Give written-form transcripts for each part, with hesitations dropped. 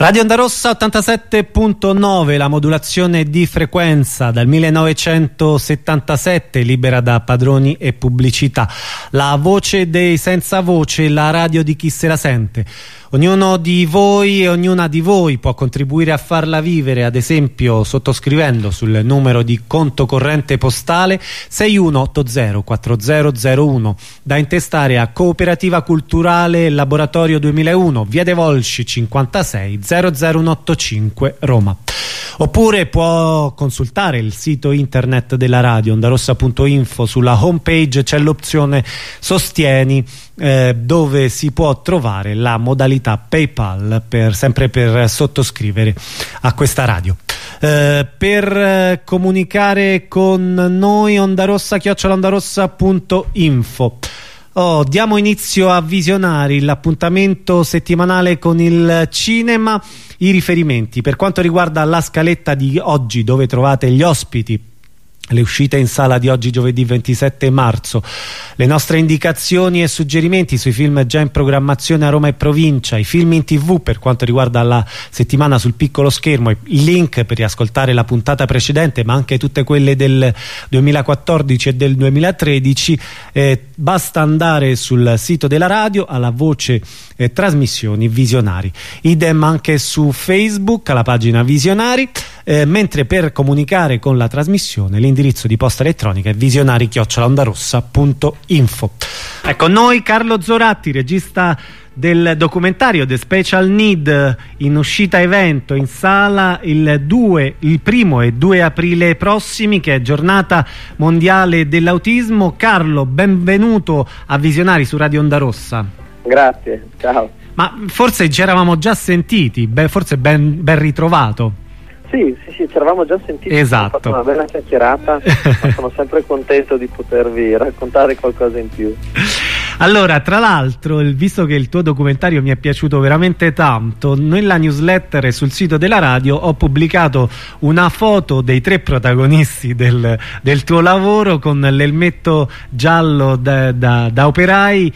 Radio Onda Rossa 87.9, la modulazione di frequenza dal 1977, libera da padroni e pubblicità. La voce dei senza voce, la radio di chi se la sente. Ognuno di voi e ognuna di voi può contribuire a farla vivere, ad esempio sottoscrivendo sul numero di conto corrente postale 61804001, da intestare a Cooperativa Culturale Laboratorio 2001, Via dei Volsci 56 00185 Roma. Oppure può consultare il sito internet della radio ondarossa.info. Sulla homepage c'è l'opzione Sostieni, dove si può trovare la modalità PayPal sempre per sottoscrivere a questa radio. Per comunicare con noi ondarossa@ondarossa.info. Diamo inizio a Visionari, l'appuntamento settimanale con il cinema. I riferimenti per quanto riguarda la scaletta di oggi, dove trovate gli ospiti, le uscite in sala di oggi giovedì 27 marzo, le nostre indicazioni e suggerimenti sui film già in programmazione a Roma e provincia, i film in TV per quanto riguarda la settimana sul piccolo schermo, i link per riascoltare la puntata precedente ma anche tutte quelle del 2014 e del 2013, basta andare sul sito della radio alla voce trasmissioni Visionari, idem anche su Facebook alla pagina Visionari, mentre per comunicare con la trasmissione l'indirizzo di posta elettronica è visionari@ondarossa.info. Ecco, noi Carlo Zoratti, regista del documentario The Special Need, in uscita evento in sala il 1 e 2 aprile prossimi, che è giornata mondiale dell'autismo. Carlo, benvenuto a Visionari su Radio Onda Rossa. Grazie, ciao. Ma forse ci eravamo già sentiti, forse ben ritrovato. Sì, ci eravamo già sentiti. Esatto. Ho fatto una bella chiacchierata, ma sono sempre contento di potervi raccontare qualcosa in più. Allora, tra l'altro, visto che il tuo documentario mi è piaciuto veramente tanto, nella newsletter e sul sito della radio ho pubblicato una foto dei 3 protagonisti del tuo lavoro con l'elmetto giallo da operai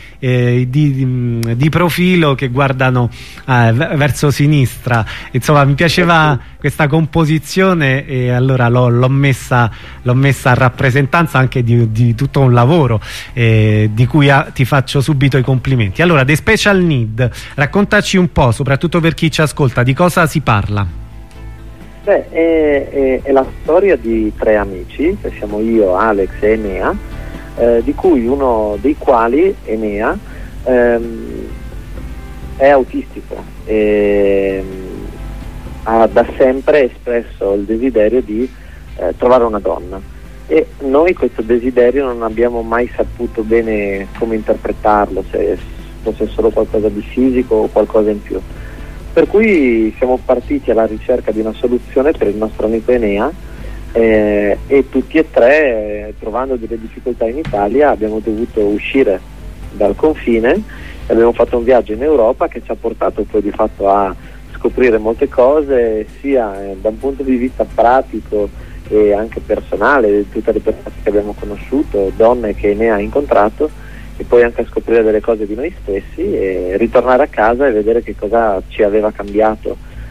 di profilo che guardano verso sinistra. Insomma, mi piaceva questa composizione e allora l'ho messa a rappresentanza anche di tutto un lavoro di cui ti faccio subito i complimenti. Allora, The Special Need, raccontaci un po', soprattutto per chi ci ascolta, di cosa si parla? È la storia di 3 amici, che siamo io, Alex e Enea, di cui uno dei quali, Enea, è autistico e ha da sempre espresso il desiderio di trovare una donna. E noi questo desiderio non abbiamo mai saputo bene come interpretarlo, se fosse solo qualcosa di fisico o qualcosa in più. Per cui siamo partiti alla ricerca di una soluzione per il nostro amico Enea, e tutti e 3, trovando delle difficoltà in Italia, abbiamo dovuto uscire dal confine e abbiamo fatto un viaggio in Europa che ci ha portato poi di fatto a scoprire molte cose, sia da un punto di vista pratico e anche personale, tutte le persone che abbiamo conosciuto, donne che Enea ha incontrato, e poi anche a scoprire delle cose di noi stessi e ritornare a casa e vedere che cosa ci aveva cambiato,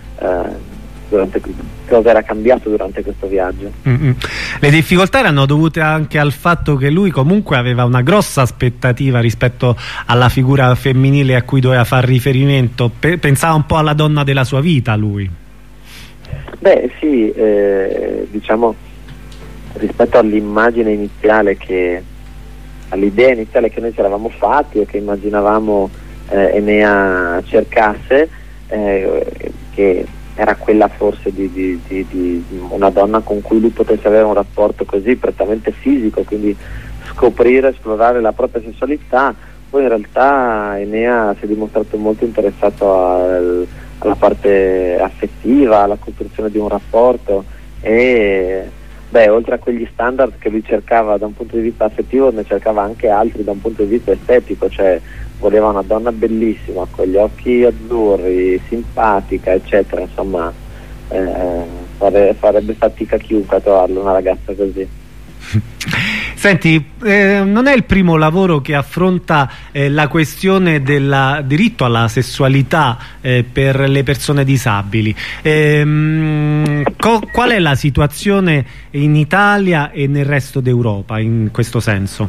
cosa era cambiato durante questo viaggio. Le difficoltà erano dovute anche al fatto che lui comunque aveva una grossa aspettativa rispetto alla figura femminile a cui doveva far riferimento, pensava un po' alla donna della sua vita lui. Beh sì, diciamo, rispetto all'immagine iniziale all'idea iniziale che noi ci eravamo fatti e che immaginavamo Enea cercasse, che era quella forse di una donna con cui lui potesse avere un rapporto così prettamente fisico, quindi scoprire, esplorare la propria sessualità. Poi in realtà Enea si è dimostrato molto interessato alla parte affettiva, alla costruzione di un rapporto e oltre a quegli standard che lui cercava da un punto di vista affettivo, ne cercava anche altri da un punto di vista estetico, cioè voleva una donna bellissima con gli occhi azzurri, simpatica, eccetera. Insomma, farebbe fatica chiunque a trovarlo, una ragazza così. Senti, non è il primo lavoro che affronta la questione del diritto alla sessualità per le persone disabili. Qual è la situazione in Italia e nel resto d'Europa in questo senso?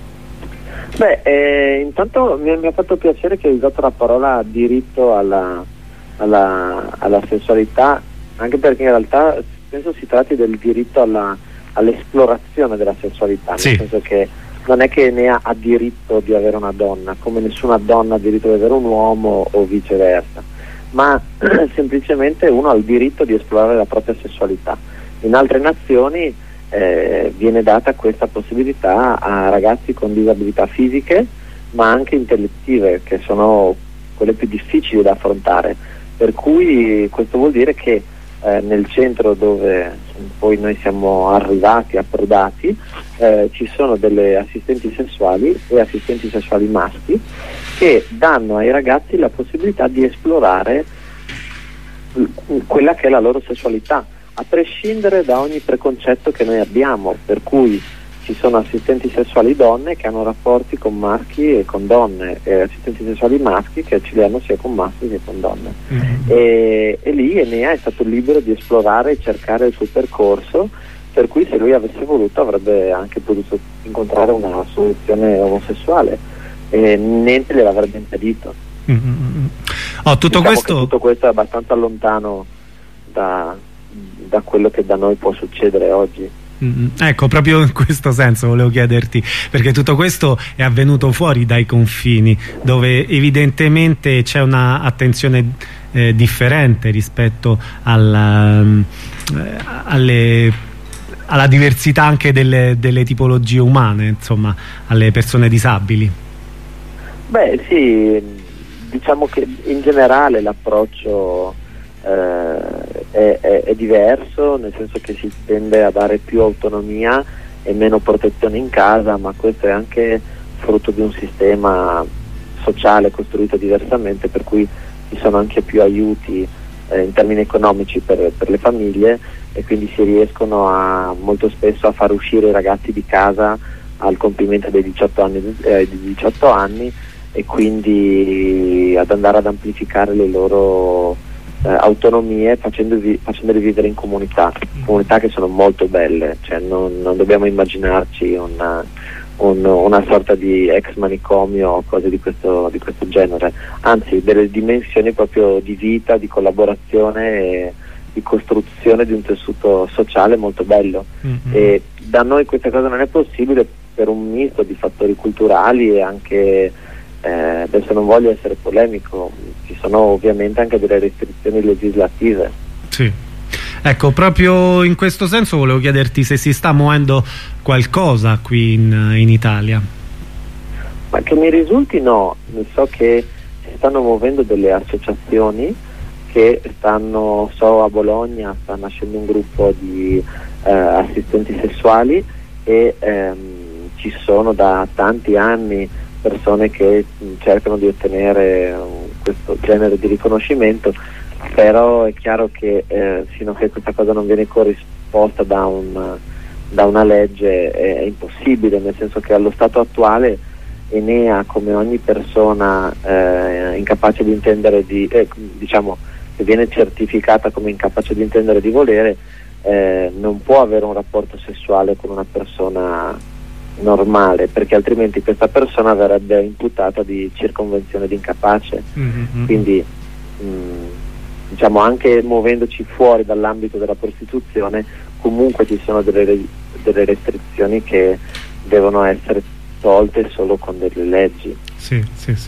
Beh, intanto mi ha fatto piacere che hai usato la parola diritto alla sessualità, anche perché in realtà penso si tratti del diritto all'esplorazione della sessualità, sì. Nel senso che non è che Enea ha diritto di avere una donna, come nessuna donna ha diritto di avere un uomo o viceversa, ma semplicemente uno ha il diritto di esplorare la propria sessualità. In altre nazioni viene data questa possibilità a ragazzi con disabilità fisiche ma anche intellettive, che sono quelle più difficili da affrontare, per cui questo vuol dire che nel centro dove poi noi siamo arrivati, approdati, ci sono delle assistenti sessuali e assistenti sessuali maschi che danno ai ragazzi la possibilità di esplorare quella che è la loro sessualità, a prescindere da ogni preconcetto che noi abbiamo, per cui ci sono assistenti sessuali donne che hanno rapporti con maschi e con donne, e assistenti sessuali maschi che ci li hanno sia con maschi che con donne. E lì Enea è stato libero di esplorare e cercare il suo percorso, per cui se lui avesse voluto avrebbe anche potuto incontrare una soluzione omosessuale e niente gliel'avrebbe impedito. Tutto questo è abbastanza lontano da quello che da noi può succedere oggi. Ecco, proprio in questo senso volevo chiederti, perché tutto questo è avvenuto fuori dai confini, dove evidentemente c'è una attenzione differente rispetto alla diversità anche delle tipologie umane, insomma, alle persone disabili. Beh sì, diciamo che in generale l'approccio è diverso, nel senso che si tende a dare più autonomia e meno protezione in casa, ma questo è anche frutto di un sistema sociale costruito diversamente, per cui ci sono anche più aiuti in termini economici per le famiglie, e quindi si riescono molto spesso a far uscire i ragazzi di casa al compimento dei 18 anni e quindi ad andare ad amplificare le loro autonomie, facendoli vivere in comunità che sono molto belle, cioè non dobbiamo immaginarci una sorta di ex manicomio o cose di questo genere, anzi delle dimensioni proprio di vita, di collaborazione e di costruzione di un tessuto sociale molto bello. E da noi questa cosa non è possibile per un misto di fattori culturali e anche adesso non voglio essere polemico, ci sono ovviamente anche delle restrizioni legislative. Sì. Ecco, proprio in questo senso volevo chiederti se si sta muovendo qualcosa qui in Italia. Ma che mi risulti no, so che si stanno muovendo delle associazioni che a Bologna sta nascendo un gruppo di assistenti sessuali e ci sono da tanti anni persone che cercano di ottenere questo genere di riconoscimento, però è chiaro che fino a che questa cosa non viene corrisposta da una legge è impossibile, nel senso che allo stato attuale Enea, come ogni persona incapace di intendere diciamo che viene certificata come incapace di intendere e di volere, non può avere un rapporto sessuale con una persona normale, perché altrimenti questa persona verrebbe imputata di circonvenzione di incapace. Quindi diciamo, anche muovendoci fuori dall'ambito della prostituzione, comunque ci sono delle restrizioni che devono essere tolte solo con delle leggi. Sì.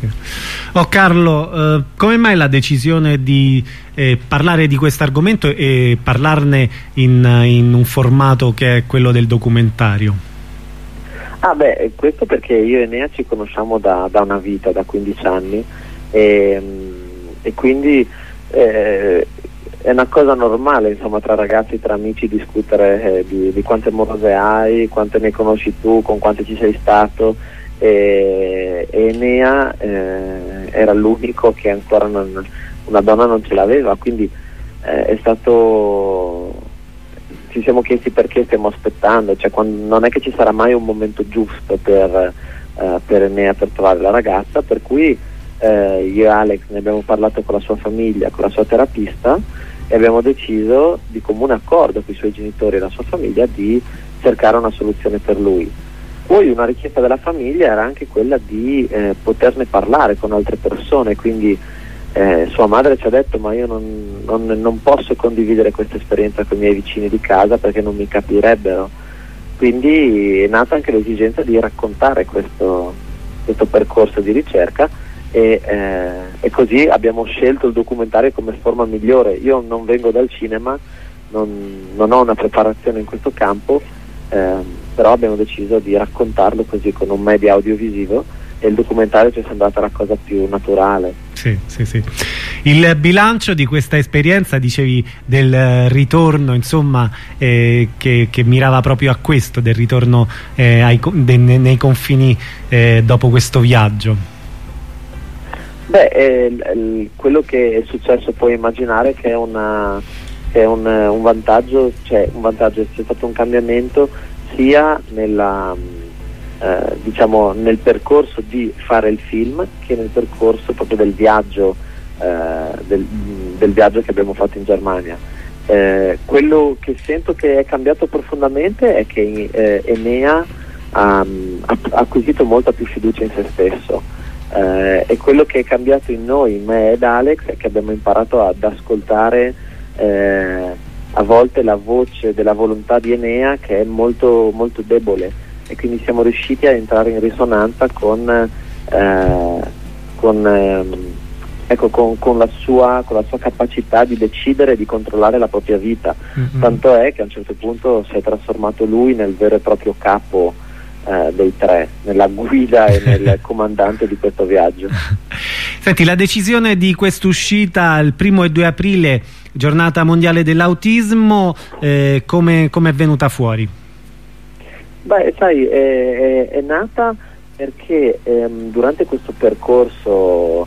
Carlo, come mai la decisione di parlare di questo argomento e parlarne in un formato che è quello del documentario? Questo perché io e Enea ci conosciamo da una vita, da 15 anni, e quindi è una cosa normale, insomma, tra ragazzi, tra amici, discutere di quante morose hai, quante ne conosci tu, con quante ci sei stato, e Enea era l'unico che ancora una donna non ce l'aveva, quindi è stato ci siamo chiesti perché stiamo aspettando, cioè non è che ci sarà mai un momento giusto per Enea per trovare la ragazza, per cui io e Alex ne abbiamo parlato con la sua famiglia, con la sua terapista, e abbiamo deciso di comune accordo con i suoi genitori e la sua famiglia di cercare una soluzione per lui. Poi una richiesta della famiglia era anche quella di poterne parlare con altre persone, quindi sua madre ci ha detto: ma io non posso condividere questa esperienza con i miei vicini di casa perché non mi capirebbero. Quindi è nata anche l'esigenza di raccontare questo percorso di ricerca, e così abbiamo scelto il documentario come forma migliore. Io non vengo dal cinema, non ho una preparazione in questo campo, però abbiamo deciso di raccontarlo così con un media audiovisivo, e il documentario ci è sembrata la cosa più naturale. Sì. Il bilancio di questa esperienza, dicevi, del ritorno, insomma, che mirava proprio a questo, del ritorno nei confini dopo questo viaggio. Quello che è successo, puoi immaginare che è un vantaggio, c'è stato un cambiamento sia nel percorso di fare il film, che nel percorso proprio del viaggio del viaggio che abbiamo fatto in Germania. Quello che sento che è cambiato profondamente è che Enea ha acquisito molta più fiducia in se stesso, e quello che è cambiato in noi, in me ed Alex, è che abbiamo imparato ad ascoltare a volte la voce della volontà di Enea, che è molto, molto debole, e quindi siamo riusciti a entrare in risonanza con la sua capacità di decidere e di controllare la propria vita. Tanto è che a un certo punto si è trasformato lui nel vero e proprio capo dei tre, nella guida e nel comandante di questo viaggio. Senti, la decisione di quest'uscita il 1 e 2 aprile, giornata mondiale dell'autismo, come è venuta fuori? Sai, è nata perché durante questo percorso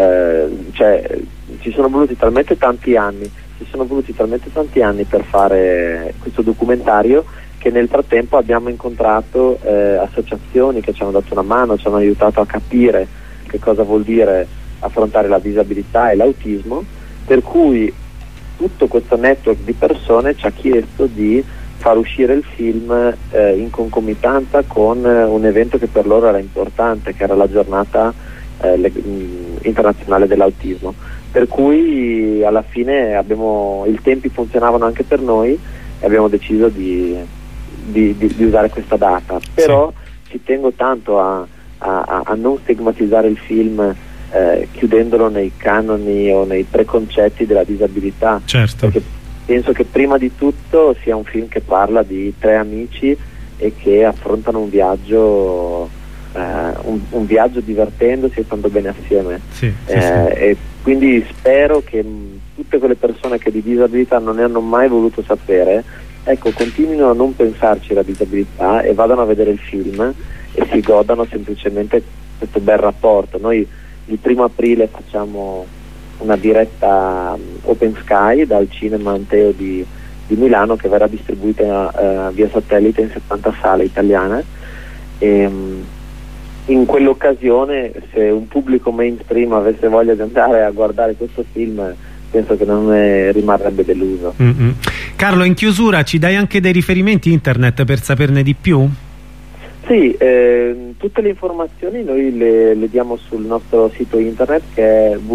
ci sono voluti talmente tanti anni per fare questo documentario, che nel frattempo abbiamo incontrato associazioni che ci hanno dato una mano, ci hanno aiutato a capire che cosa vuol dire affrontare la disabilità e l'autismo, per cui tutto questo network di persone ci ha chiesto di far uscire il film in concomitanza con un evento che per loro era importante, che era la giornata internazionale dell'autismo, per cui alla fine i tempi funzionavano anche per noi e abbiamo deciso di usare questa data. Però ci tengo tanto a non stigmatizzare il film chiudendolo nei canoni o nei preconcetti della disabilità, perché penso che prima di tutto sia un film che parla di tre amici e che affrontano un viaggio divertendosi e stando bene assieme. E quindi spero che tutte quelle persone che di disabilità non ne hanno mai voluto sapere, continuino a non pensarci alla disabilità e vadano a vedere il film e si godano semplicemente questo bel rapporto. Noi il 1 aprile facciamo una diretta Open Sky dal Cinema Anteo di Milano, che verrà distribuita via satellite in 70 sale italiane, e in quell'occasione, se un pubblico mainstream avesse voglia di andare a guardare questo film, penso che non rimarrebbe deluso. Carlo, in chiusura ci dai anche dei riferimenti internet per saperne di più? Sì, tutte le informazioni noi le diamo sul nostro sito internet, che è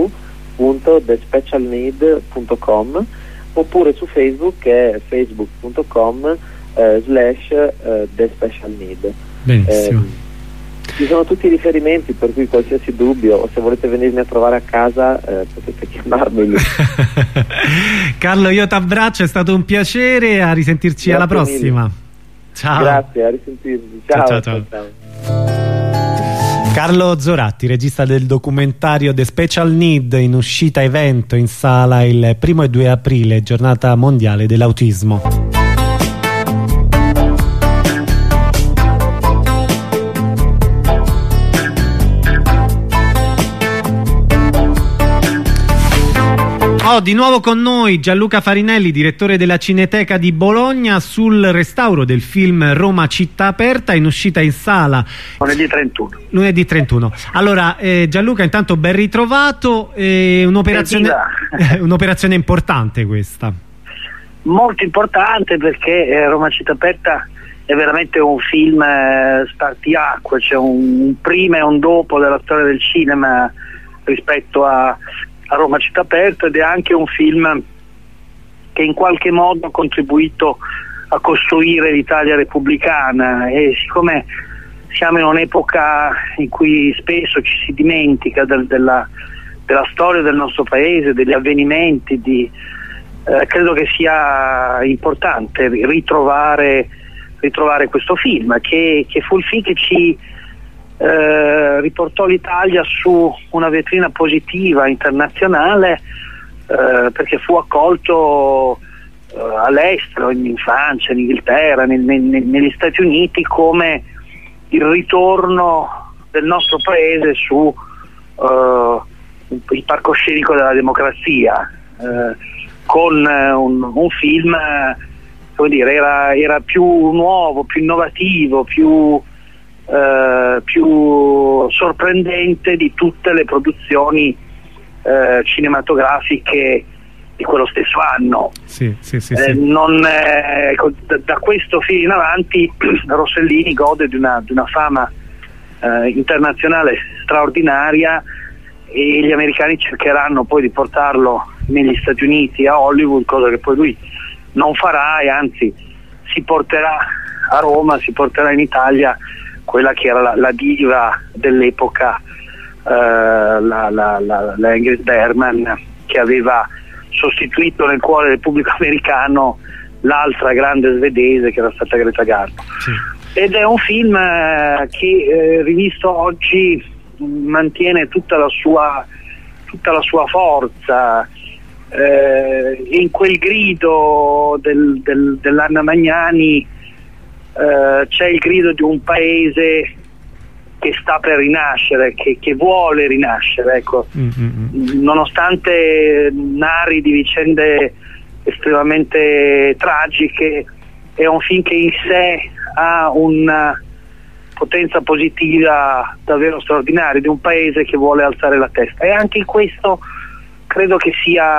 www.thespecialneed.com, oppure su Facebook, che è facebook.com/thespecialneed. Benissimo. Ci sono tutti i riferimenti, per cui qualsiasi dubbio, o se volete venirmi a trovare a casa potete chiamarmi lì. Carlo, io ti abbraccio, è stato un piacere, a risentirci. Grazie, alla prossima mille. Ciao. Grazie, a risentirci. Ciao. Carlo Zoratti, regista del documentario The Special Need, in uscita evento in sala il 1 e 2 aprile, giornata mondiale dell'autismo. Di nuovo con noi Gianluca Farinelli, direttore della Cineteca di Bologna, sul restauro del film Roma città aperta, in uscita in sala lunedì 31. Allora Gianluca, intanto ben ritrovato, un'operazione importante questa. Molto importante, perché Roma città aperta è veramente un film spartiacque, c'è un prima e un dopo della storia del cinema rispetto a Roma città aperta, ed è anche un film che in qualche modo ha contribuito a costruire l'Italia repubblicana, e siccome siamo in un'epoca in cui spesso ci si dimentica della storia del nostro paese, degli avvenimenti, credo che sia importante ritrovare questo film, che fu il film che ci riportò l'Italia su una vetrina positiva internazionale, perché fu accolto all'estero, in Francia, in Inghilterra, negli Stati Uniti, come il ritorno del nostro paese su il palcoscenico della democrazia, con un film, come dire, era più nuovo, più innovativo, più sorprendente di tutte le produzioni cinematografiche di quello stesso anno. Sì. Da questo film in avanti Rossellini gode di una fama internazionale straordinaria, e gli americani cercheranno poi di portarlo negli Stati Uniti, a Hollywood, cosa che poi lui non farà, e anzi si porterà a Roma, si porterà in Italia quella che era la diva dell'epoca, la Ingrid Bergman, che aveva sostituito nel cuore del pubblico americano l'altra grande svedese, che era stata Greta Garbo. Sì. Ed è un film che rivisto oggi mantiene tutta la sua forza, in quel grido dell'Anna Magnani c'è il grido di un paese che sta per rinascere, che vuole rinascere, ecco. Nonostante narri di vicende estremamente tragiche, è un film che in sé ha una potenza positiva davvero straordinaria, di un paese che vuole alzare la testa, e anche in questo credo che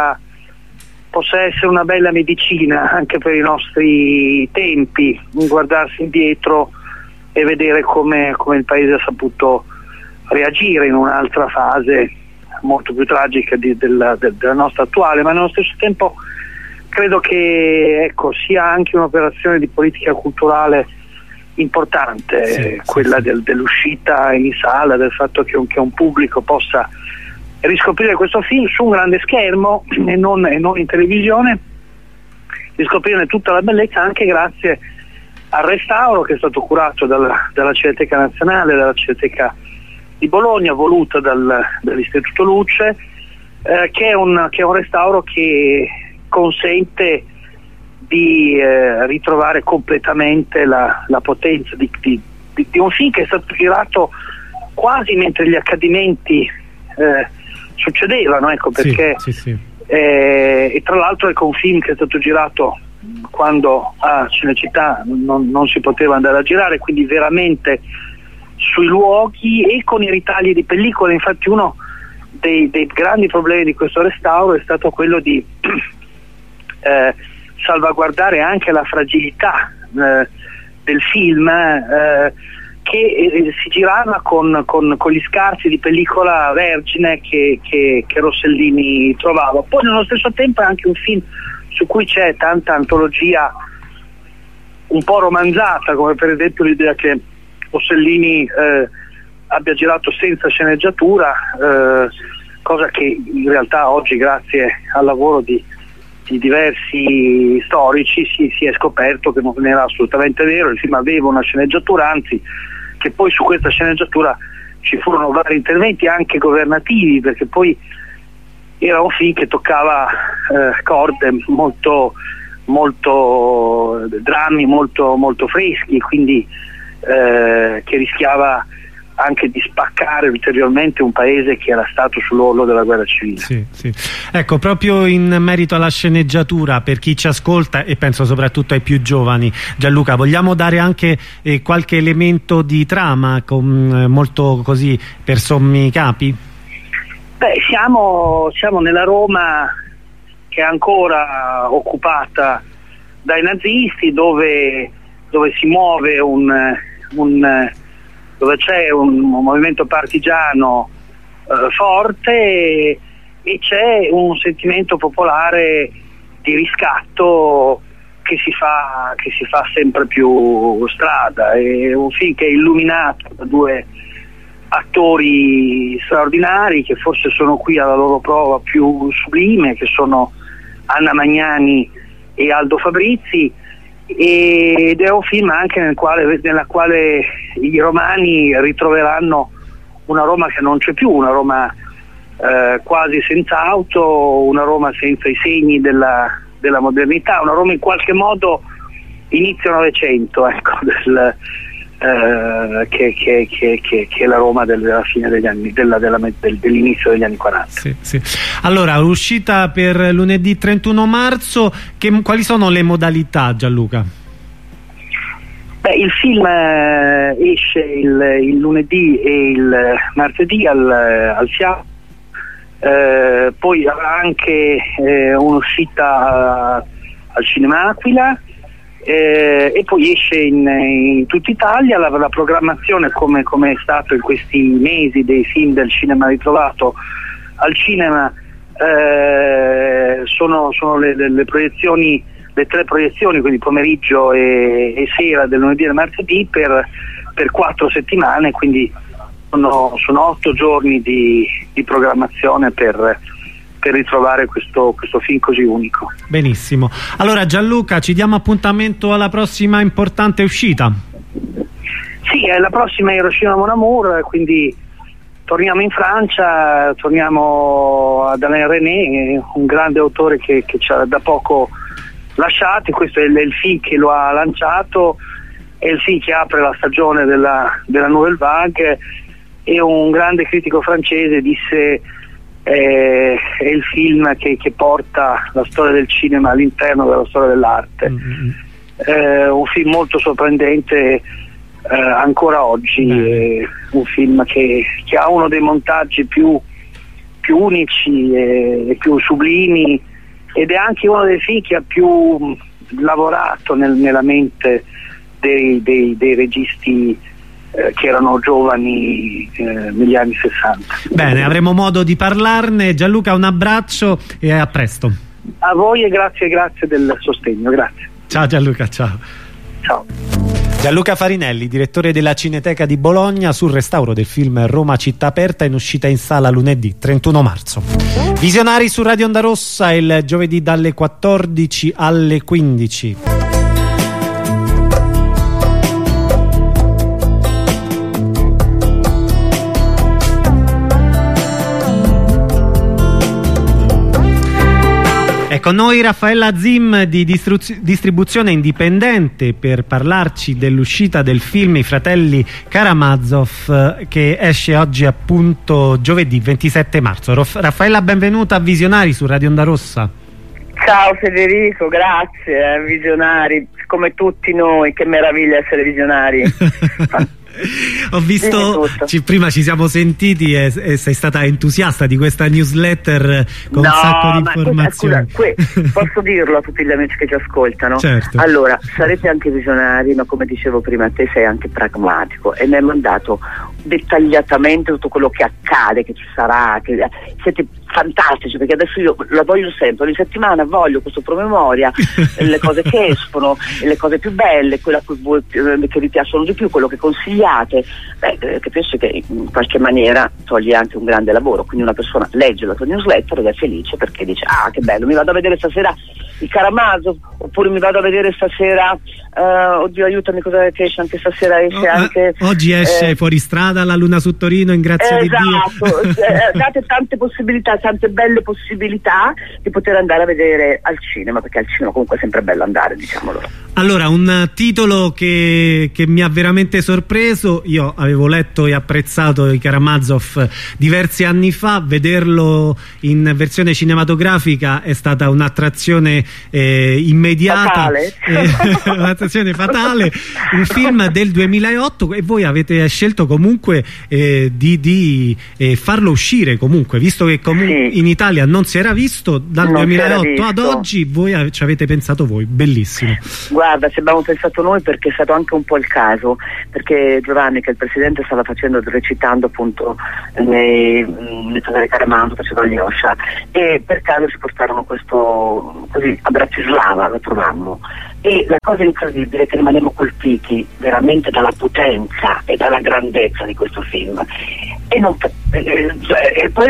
possa essere una bella medicina anche per i nostri tempi, guardarsi indietro e vedere come il paese ha saputo reagire in un'altra fase molto più tragica della nostra attuale, ma nello stesso tempo credo che sia anche un'operazione di politica culturale importante, quella dell'uscita in sala, del fatto che un pubblico possa riscoprire questo film su un grande schermo e non in televisione, riscoprirne tutta la bellezza anche grazie al restauro che è stato curato dalla Cineteca Nazionale, dalla Cineteca di Bologna, voluta dall'Istituto Luce, che è un restauro che consente di ritrovare completamente la potenza di un film che è stato girato quasi mentre gli accadimenti succedevano, ecco, perché e tra l'altro è un film che è stato girato quando a Cinecittà non si poteva andare a girare, quindi veramente sui luoghi e con i ritagli di pellicola. Infatti uno dei grandi problemi di questo restauro è stato quello di salvaguardare anche la fragilità del film, che si girava con gli scarti di pellicola vergine che Rossellini trovava. Poi nello stesso tempo è anche un film su cui c'è tanta antologia un po' romanzata, come per esempio l'idea che Rossellini abbia girato senza sceneggiatura, cosa che in realtà oggi, grazie al lavoro di diversi storici, si è scoperto che non era assolutamente vero. Il film aveva una sceneggiatura, anzi che poi su questa sceneggiatura ci furono vari interventi anche governativi, perché poi era un film che toccava corde molto drammi molto freschi, quindi che rischiava anche di spaccare ulteriormente un paese che era stato sull'orlo della guerra civile. Sì, sì. Ecco, proprio in merito alla sceneggiatura, per chi ci ascolta e penso soprattutto ai più giovani, Gianluca, vogliamo dare anche qualche elemento di trama molto così per sommi capi? Beh, siamo nella Roma che è ancora occupata dai nazisti, dove si muove dove c'è un movimento partigiano forte e c'è un sentimento popolare di riscatto che si fa sempre più strada. È un film che è illuminato da due attori straordinari che forse sono qui alla loro prova più sublime, che sono Anna Magnani e Aldo Fabrizi, ed è un film anche nella quale i romani ritroveranno una Roma che non c'è più, una Roma quasi senza auto, una Roma senza i segni della modernità, una Roma in qualche modo inizio Novecento, ecco, che è la Roma della fine degli anni, dell'inizio degli anni 40. Sì, sì. Allora, uscita per lunedì 31 marzo, quali sono le modalità, Gianluca? Beh, il film esce il lunedì e il martedì al Fiat, poi avrà anche un'uscita al Cinema Aquila, e poi esce in tutta Italia. La programmazione, come è stato in questi mesi dei film del cinema ritrovato al cinema, sono le proiezioni, le 3 proiezioni, quindi pomeriggio e sera del lunedì e del martedì per 4 settimane, quindi sono 8 giorni di programmazione per ritrovare questo film così unico. Benissimo. Allora, Gianluca, ci diamo appuntamento alla prossima importante uscita. Sì, la prossima è Hiroshima Mon Amour, quindi torniamo in Francia, torniamo ad Alain René, un grande autore che ci ha da poco lasciati. Questo è il film che lo ha lanciato, è il film che apre la stagione della Nouvelle Vague, e un grande critico francese disse è il film che porta la storia del cinema all'interno della storia dell'arte. Un film molto sorprendente ancora oggi, un film che ha uno dei montaggi più unici e più sublimi, ed è anche uno dei film che ha più lavorato nella mente dei registi che erano giovani negli anni 60. Bene, avremo modo di parlarne. Gianluca, un abbraccio e a presto. A voi e grazie del sostegno. Grazie. Ciao Gianluca, ciao. Ciao. Gianluca Farinelli, direttore della Cineteca di Bologna, sul restauro del film Roma città aperta, in uscita in sala lunedì 31 marzo. Visionari su Radio Onda Rossa il giovedì dalle 14 alle 15. Con noi Raffaella Zim di Distribuzione Indipendente per parlarci dell'uscita del film I fratelli Karamazov, che esce oggi appunto giovedì 27 marzo. Raffaella, benvenuta a Visionari su Radio Onda Rossa. Ciao Federico, grazie. Visionari, come tutti noi, che meraviglia essere visionari. Ho visto, prima ci siamo sentiti e sei stata entusiasta di questa newsletter con un sacco di informazioni. Posso dirlo a tutti gli amici che ci ascoltano? Certo. Allora, sarete anche visionari, ma come dicevo prima, te sei anche pragmatico e mi hai mandato dettagliatamente tutto quello che accade, che ci sarà, che siete fantastici, perché adesso io la voglio sempre, ogni settimana voglio questo promemoria, le cose che escono, le cose più belle, quella che vi piacciono di più, quello che consigliate. Che penso che in qualche maniera toglie anche un grande lavoro, quindi una persona legge la tua newsletter ed è felice perché dice: ah, che bello, mi vado a vedere stasera i Karamazov, oppure mi vado a vedere stasera, oddio aiutami, cosa che esce anche stasera, esce anche oggi esce Fuori strada, La luna su Torino, in grazia di Dio. Date tante possibilità, tante belle possibilità di poter andare a vedere al cinema, perché al cinema comunque è sempre bello andare, diciamolo. Allora, un titolo che mi ha veramente sorpreso, io avevo letto e apprezzato i Karamazov diversi anni fa, vederlo in versione cinematografica è stata un'attrazione immediata, un'attrazione fatale, un film del 2008, e voi avete scelto comunque di farlo uscire comunque, visto che in Italia non si era visto dal 2008 ad oggi, voi ci avete pensato voi, bellissimo. Guarda, ci abbiamo pensato noi perché è stato anche un po' il caso, perché Giovanni, che il presidente, stava recitando appunto nei Karamazov, faceva gli Osha, e per caso ci portarono questo, così, a Bratislava lo trovammo, e la cosa incredibile è che rimanemmo colpiti veramente dalla potenza e dalla grandezza di questo film, e poi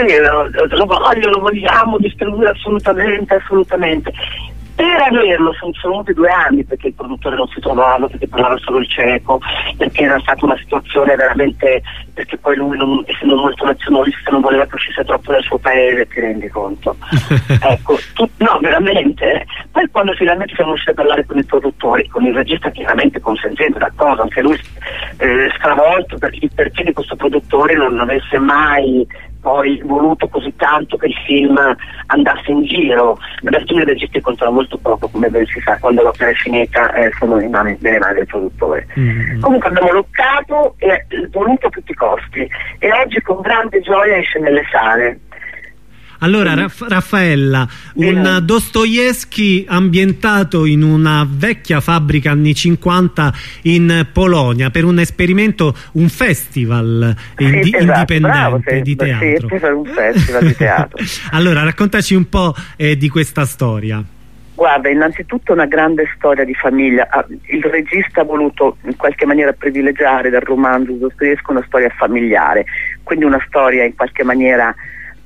lo vogliamo distribuire assolutamente. Per averlo sono venuti 2 anni, perché il produttore non si trovava, perché parlava solo il ceco, perché era stata una situazione veramente, perché poi lui, essendo molto nazionalista, non voleva che uscisse troppo dal suo paese, ti rendi conto? Ecco, no, veramente. Poi quando finalmente siamo riusciti a parlare con i produttori, con il regista chiaramente consentendo d'accordo, anche lui stravolto perché di questo produttore non avesse mai poi voluto così tanto che il film andasse in giro. Adesso i registi contano molto poco, come ben si sa, quando l'opera è finita sono nelle mani del produttore. Comunque abbiamo loccato e voluto a tutti i costi, e oggi con grande gioia esce nelle sale. Allora, Raffaella, un Dostoevskij ambientato in una vecchia fabbrica anni 50 in Polonia per un esperimento, un festival indipendente di teatro. Sì, per un festival di teatro. Allora, raccontaci un po' di questa storia. Guarda, innanzitutto una grande storia di famiglia. Il regista ha voluto in qualche maniera privilegiare dal romanzo Dostoevskij una storia familiare, quindi una storia in qualche maniera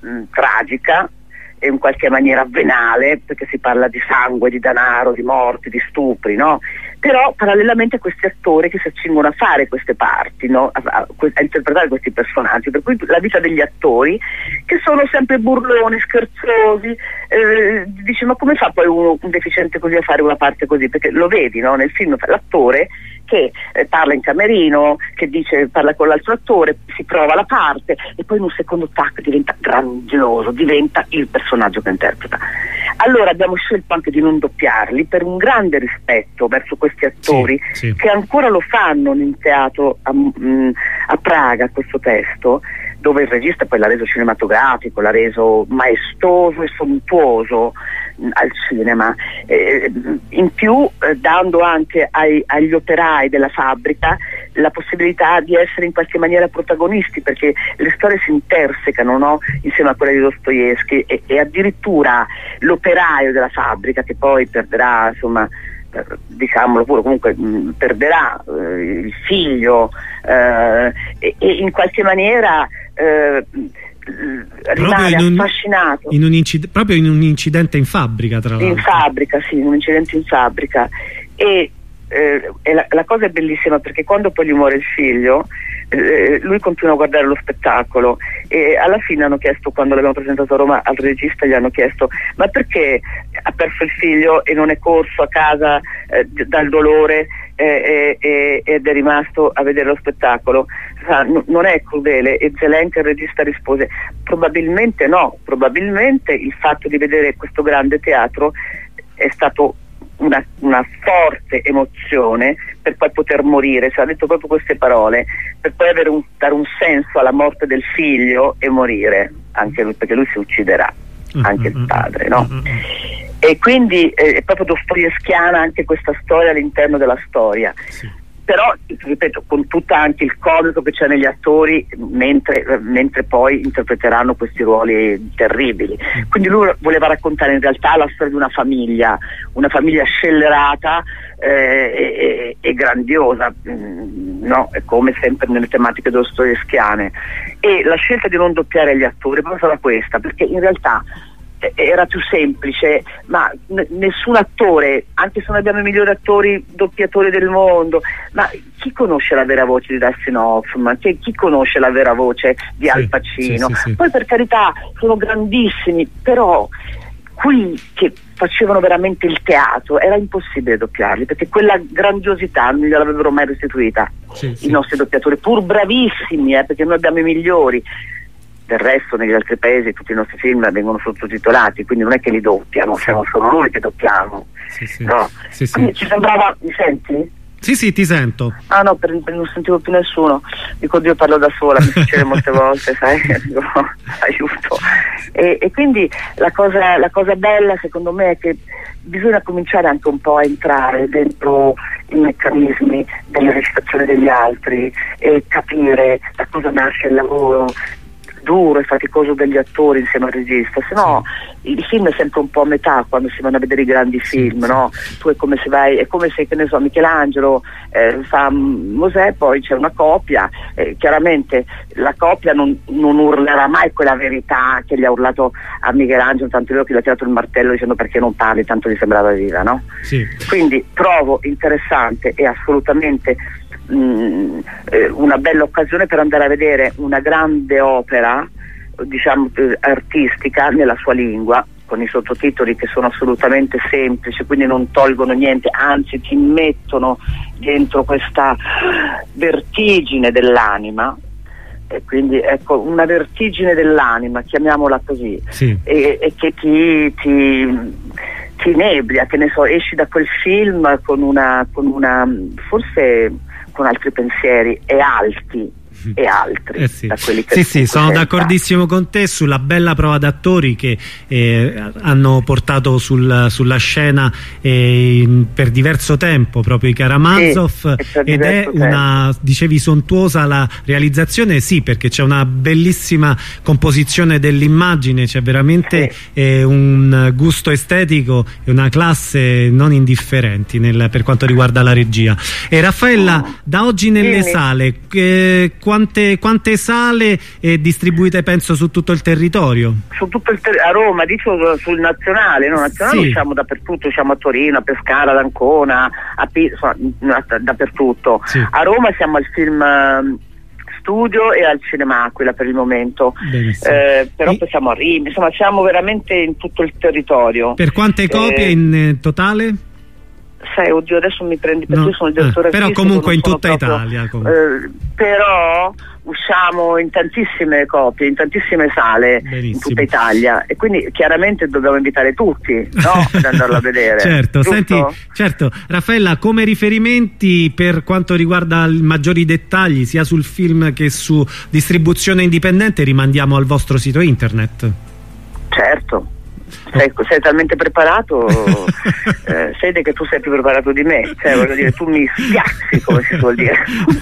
tragica e in qualche maniera venale, perché si parla di sangue, di denaro, di morti, di stupri, no? Però parallelamente a questi attori che si accingono a fare queste parti, no? a interpretare questi personaggi, per cui la vita degli attori, che sono sempre burloni, scherzosi, dici, ma come fa poi un deficiente così a fare una parte così? Perché lo vedi, no? Nel film l'attore che parla in camerino, che parla con l'altro attore, si prova la parte, e poi in un secondo tac diventa grandioso, diventa il personaggio che interpreta. Allora abbiamo scelto anche di non doppiarli, per un grande rispetto verso questi attori che ancora lo fanno in teatro a Praga, questo testo, dove il regista poi l'ha reso cinematografico, l'ha reso maestoso e sontuoso al cinema, in più dando anche agli operai della fabbrica la possibilità di essere in qualche maniera protagonisti, perché le storie si intersecano, no? Insieme a quelle di Dostoevskij, e addirittura l'operaio della fabbrica, che poi perderà, insomma, diciamolo pure, comunque perderà il figlio, e in qualche maniera rimane affascinato proprio in un incidente in fabbrica, tra l'altro. In fabbrica, sì, in un incidente in fabbrica, e la cosa è bellissima, perché quando poi gli muore il figlio, lui continua a guardare lo spettacolo, e alla fine hanno chiesto, quando l'abbiamo presentato a Roma al regista, gli hanno chiesto: ma perché ha perso il figlio e non è corso a casa dal dolore ed è rimasto a vedere lo spettacolo? Non è crudele? E Zelenka, il regista, rispose: probabilmente no, probabilmente il fatto di vedere questo grande teatro è stato una forte emozione per poi poter morire. Cioè, ha detto proprio queste parole, per poi dare un senso alla morte del figlio e morire anche lui, perché lui si ucciderà, anche il padre, no? E quindi è proprio dostoevskiana anche questa storia all'interno della storia. Però, ripeto, con tutto anche il comico che c'è negli attori mentre poi interpreteranno questi ruoli terribili. Quindi lui voleva raccontare in realtà la storia di una famiglia scellerata e grandiosa, no? Come sempre nelle tematiche dostoevskiane. E la scelta di non doppiare gli attori proprio sarà questa, perché in realtà era più semplice, ma nessun attore, anche se non abbiamo i migliori attori doppiatori del mondo, ma chi conosce la vera voce di Dustin Hoffman? Chi conosce la vera voce di Al Pacino? Sì. Poi per carità sono grandissimi, però qui che facevano veramente il teatro era impossibile doppiarli, perché quella grandiosità non gliel'avrebbero mai restituita i nostri doppiatori, pur bravissimi, perché noi abbiamo i migliori. Del resto negli altri paesi tutti i nostri film vengono sottotitolati, quindi non è che li doppiano, siamo solo noi che doppiamo. No? Quindi ci sembrava, mi senti? Sì, ti sento. Ah no, non sentivo più nessuno. Dico, Dio, parlo da sola, mi succede molte volte, sai? Dico, aiuto. E quindi la cosa bella secondo me è che bisogna cominciare anche un po' a entrare dentro i meccanismi della recitazione degli altri e capire da cosa nasce il lavoro duro e faticoso degli attori insieme al regista, se no il film è sempre un po' a metà quando si vanno a vedere i grandi film, no? Tu è come se che ne so, Michelangelo fa Mosè, poi c'è una copia, chiaramente la copia non urlerà mai quella verità che gli ha urlato a Michelangelo, tanto è vero che gli ha tirato il martello dicendo perché non parli, tanto gli sembrava viva, no? Quindi trovo interessante e assolutamente una bella occasione per andare a vedere una grande opera, diciamo, artistica nella sua lingua, con i sottotitoli che sono assolutamente semplici, quindi non tolgono niente, anzi ti mettono dentro questa vertigine dell'anima, e quindi ecco, una vertigine dell'anima, chiamiamola così, e che ti inebria, che ne so, esci da quel film con una forse con altri pensieri e altri da quelli che sono d'accordissimo con te sulla bella prova d'attori che hanno portato sulla scena per diverso tempo proprio i Karamazov, ed è una, dicevi, sontuosa la realizzazione, perché c'è una bellissima composizione dell'immagine, c'è veramente un gusto estetico e una classe non indifferenti per quanto riguarda la regia. E Raffaella, da oggi nelle sale quante sale distribuite, penso, su tutto il territorio? Su tutto a Roma, dico sul nazionale, no? Nazionale siamo dappertutto, siamo a Torino, a Pescara, ad Ancona, dappertutto. A Roma siamo al Film Studio e al Cinema Aquila per il momento, però poi siamo a Rimini, insomma siamo veramente in tutto il territorio. Per quante copie in totale? Oddio, adesso mi prendi perché io sono il direttore però comunque in tutta Italia però usciamo in tantissime copie, in tantissime sale. Benissimo. In tutta Italia, e quindi chiaramente dobbiamo invitare tutti, no? Ad andarlo a vedere. Certo. Senti, Raffaella, come riferimenti per quanto riguarda maggiori dettagli sia sul film che su distribuzione indipendente rimandiamo al vostro sito internet. Certo. Sei talmente preparato, Sede, che tu sei più preparato di me, cioè voglio dire, tu mi spiazzi, come si suol dire,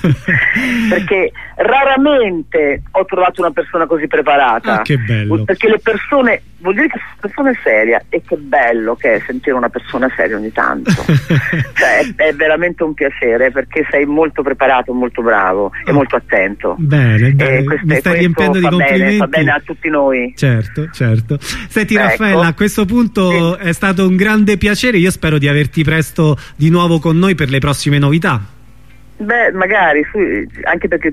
perché raramente ho trovato una persona così preparata. Che bello. Perché le persone, vuol dire che sono persone serie, e che bello che è sentire una persona seria ogni tanto. Cioè è veramente un piacere, perché sei molto preparato, molto bravo e molto attento. Bene, mi stai riempiendo di complimenti. Fa bene a tutti noi. Certo. Senti, Raffaella, a questo punto è stato un grande piacere, io spero di averti presto di nuovo con noi per le prossime novità. Beh, magari, anche perché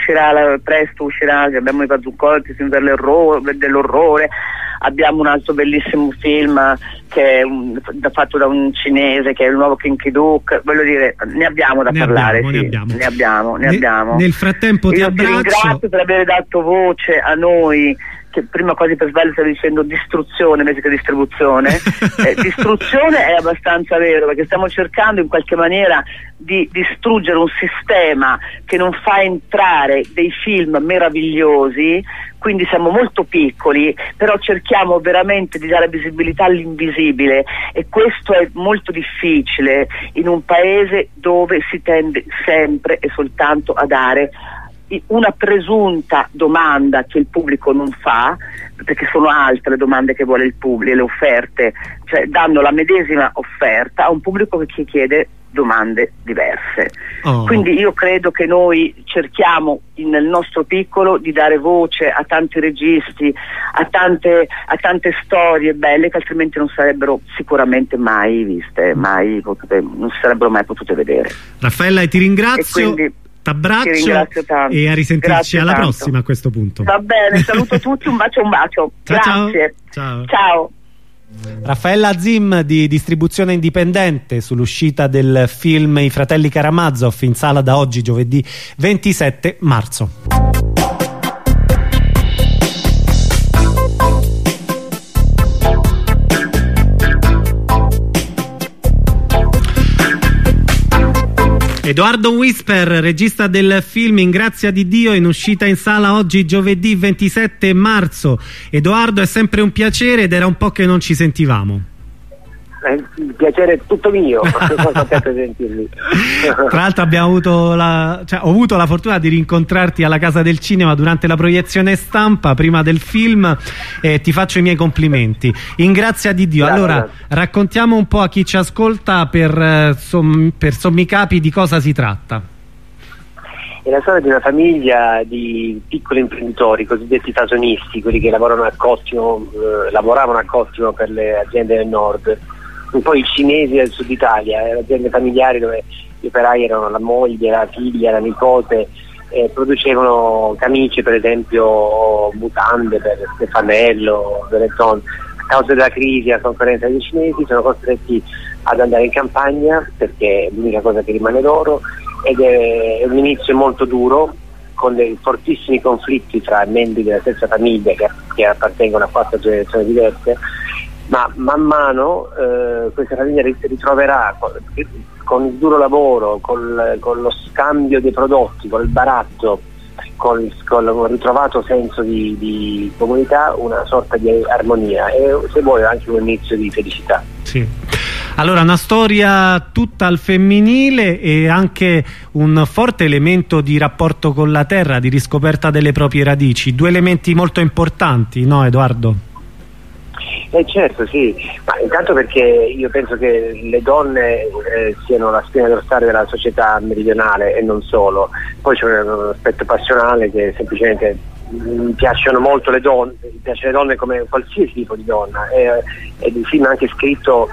presto uscirà, abbiamo i Pazzuccotti, film dell'orrore, abbiamo un altro bellissimo film che è fatto da un cinese, che è il nuovo Kinky Duke, voglio dire, ne abbiamo da parlare. Ne abbiamo. Nel frattempo ti abbraccio. Ti ringrazio per aver dato voce a noi, che prima quasi per sbaglio stavo dicendo distruzione invece che distribuzione. Distruzione è abbastanza vero, perché stiamo cercando in qualche maniera di distruggere un sistema che non fa entrare dei film meravigliosi, quindi siamo molto piccoli, però cerchiamo veramente di dare visibilità all'invisibile, e questo è molto difficile in un paese dove si tende sempre e soltanto a dare una presunta domanda che il pubblico non fa, perché sono altre le domande che vuole il pubblico, le offerte, cioè danno la medesima offerta a un pubblico che chiede domande diverse. Quindi io credo che noi cerchiamo nel nostro piccolo di dare voce a tanti registi, a tante storie belle che altrimenti non sarebbero sicuramente mai viste, non si sarebbero mai potute vedere. Raffaella, ti ringrazio, t'abbraccio e a risentirci alla prossima a questo punto. Va bene, saluto tutti, un bacio. Grazie. Ciao. Raffaella Azim di Distribuzione Indipendente sull'uscita del film I Fratelli Karamazov, in sala da oggi giovedì 27 marzo. Edoardo Whisper, regista del film In grazia di Dio, in uscita in sala oggi giovedì 27 marzo. Edoardo, è sempre un piacere ed era un po' che non ci sentivamo. Il piacere è tutto mio, sono contento di sentirmi. Tra l'altro abbiamo avuto ho avuto la fortuna di rincontrarti alla Casa del Cinema durante la proiezione stampa prima del film e ti faccio i miei complimenti. In grazia di Dio. Allora, raccontiamo un po' a chi ci ascolta per sommi capi di cosa si tratta. È la storia di una famiglia di piccoli imprenditori, cosiddetti tasonisti, quelli che lavoravano a Cottimo per le aziende del nord, un po' i cinesi del sud Italia, aziende familiari dove gli operai erano la moglie, la figlia, la nipote, producevano camicie, per esempio, mutande per Stefanello, Benetton. A causa della crisi, a concorrenza dei cinesi, sono costretti ad andare in campagna perché è l'unica cosa che rimane loro, ed è un inizio molto duro, con dei fortissimi conflitti tra membri della stessa famiglia che appartengono a 4 generazioni diverse, ma man mano questa famiglia ritroverà con il duro lavoro, con lo scambio dei prodotti, con il baratto, con un ritrovato senso di comunità, una sorta di armonia e, se vuoi, anche un inizio di felicità. Sì. Allora, una storia tutta al femminile e anche un forte elemento di rapporto con la terra, di riscoperta delle proprie radici, 2 elementi molto importanti, no Edoardo? Certo, sì, ma intanto perché io penso che le donne siano la spina dorsale della società meridionale e non solo. Poi c'è un aspetto passionale che semplicemente mi piacciono molto le donne, mi piacciono le donne come qualsiasi tipo di donna, e il film è anche scritto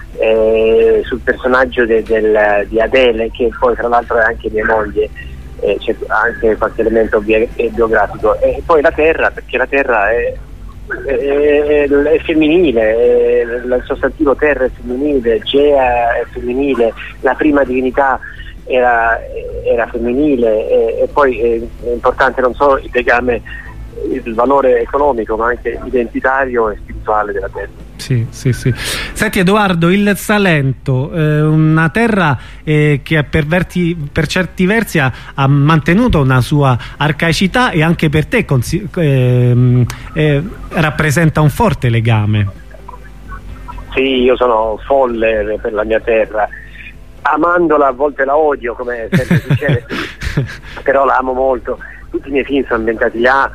sul personaggio di Adele, che poi tra l'altro è anche mia moglie, c'è anche qualche elemento biografico, e poi la terra, perché la terra è femminile, il sostantivo terra è femminile, Gea è femminile, la prima divinità era femminile, e poi è importante non solo il legame, il valore economico, ma anche identitario e spirituale della terra. Sì. Senti Edoardo, il Salento, una terra che per certi versi ha mantenuto una sua arcaicità e anche per te rappresenta un forte legame. Sì, io sono folle per la mia terra, amandola a volte la odio, come sempre succede, però la amo molto. Tutti i miei film sono ambientati là.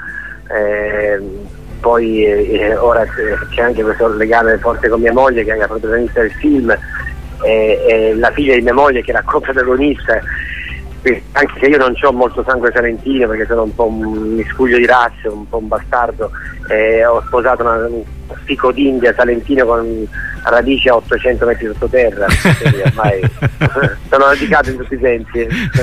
Poi ora c'è anche questo legame forte con mia moglie, che è la protagonista del film, e la figlia di mia moglie, che è la coprotagonista, anche se io non ho molto sangue salentino perché sono un po' un miscuglio di razze, un po' un bastardo, ho sposato un fico d'India salentino con radici a 800 metri sottoterra, quindi ormai sono radicato in tutti i sensi.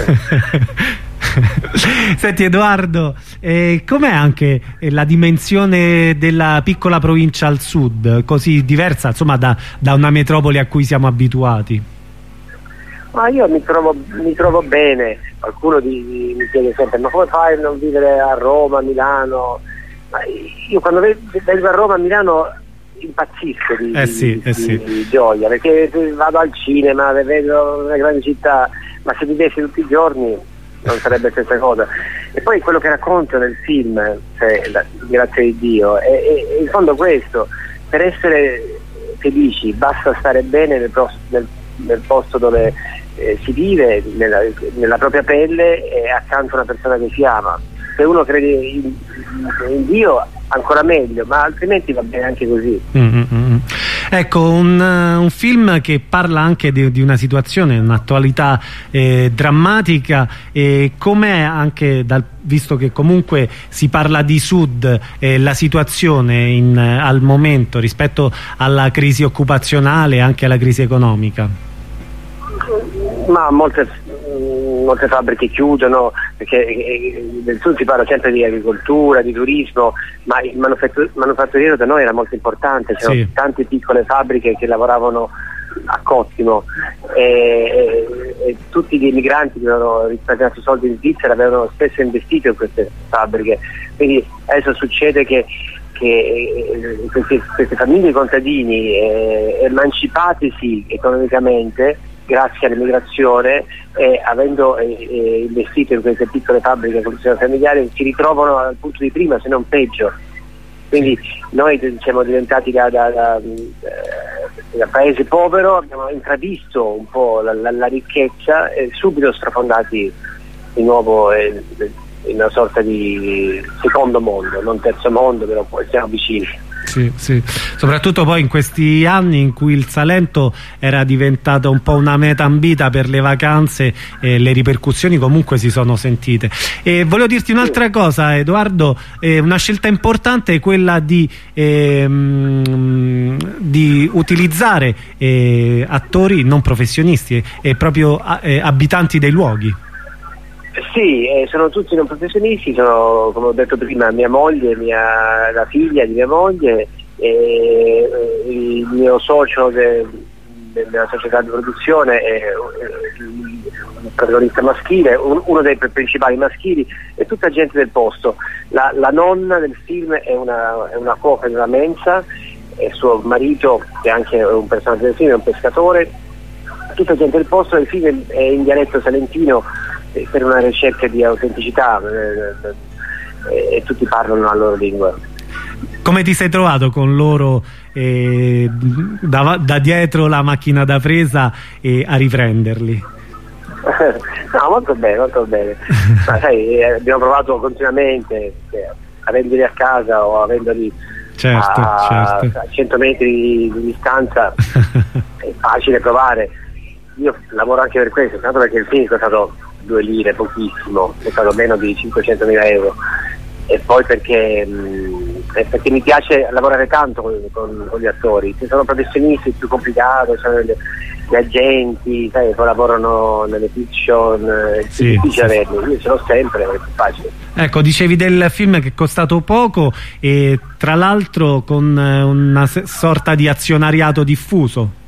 Senti Edoardo, com'è anche la dimensione della piccola provincia al sud, così diversa insomma da una metropoli a cui siamo abituati? Ma io mi trovo bene. Qualcuno mi chiede sempre: ma come fai a non vivere a Roma, a Milano? Ma io quando vengo a Roma, a Milano, impazzisco di gioia, perché vado al cinema, vedo una grande città, ma se vivessi tutti i giorni non sarebbe la stessa cosa. E poi quello che racconto nel film, grazie di Dio, è in fondo questo: per essere felici basta stare bene nel posto dove si vive nella propria pelle e accanto a una persona che si ama. Se uno crede in Dio ancora meglio, ma altrimenti va bene anche così. Ecco, un film che parla anche di una situazione, un'attualità drammatica, com'è anche visto che comunque si parla di Sud, la situazione al momento rispetto alla crisi occupazionale e anche alla crisi economica? Ma molte fabbriche chiudono, perché nel Sud si parla sempre di agricoltura, di turismo, ma il manufatturiero da noi era molto importante, c'erano tante piccole fabbriche che lavoravano a cottimo e tutti gli emigranti che avevano risparmiato soldi in Svizzera avevano spesso investito in queste fabbriche, quindi adesso succede che queste famiglie contadini emancipatisi economicamente grazie all'immigrazione e avendo investito in queste piccole fabbriche con produzione familiare si ritrovano al punto di prima, se non peggio. Quindi noi siamo diventati da paese povero, abbiamo intravisto un po' la ricchezza e subito strafondati di nuovo in una sorta di secondo mondo, non terzo mondo, però poi siamo vicini. Sì. Soprattutto poi in questi anni in cui il Salento era diventato un po' una meta ambita per le vacanze, le ripercussioni comunque si sono sentite. E volevo dirti un'altra cosa, Edoardo, una scelta importante è quella di utilizzare attori non professionisti e proprio abitanti dei luoghi. Sì, sono tutti non professionisti, sono, come ho detto prima, mia moglie, la figlia di mia moglie, il mio socio della società di produzione è un protagonista maschile, uno dei principali maschili, e tutta gente del posto. La nonna del film è una cuoca di una mensa, e suo marito, che è anche un personaggio del film, è un pescatore. Tutta gente del posto. Il film è in dialetto salentino per una ricerca di autenticità e tutti parlano la loro lingua. Come ti sei trovato con loro da dietro la macchina da presa a riprenderli? No, molto bene. Ma sai, abbiamo provato continuamente, avendoli a casa o avendoli a 100 metri di distanza è facile provare. Io lavoro anche per questo, tanto perché il film è costato 2 lire, pochissimo, è stato meno di 500.000 euro, e poi perché mi piace lavorare tanto con gli attori. Se sono professionisti è più complicato, sono gli agenti, sai, poi lavorano nelle fiction, è più difficile averli. Io ce l'ho sempre, è più facile. Ecco, dicevi del film che è costato poco e tra l'altro con una sorta di azionariato diffuso.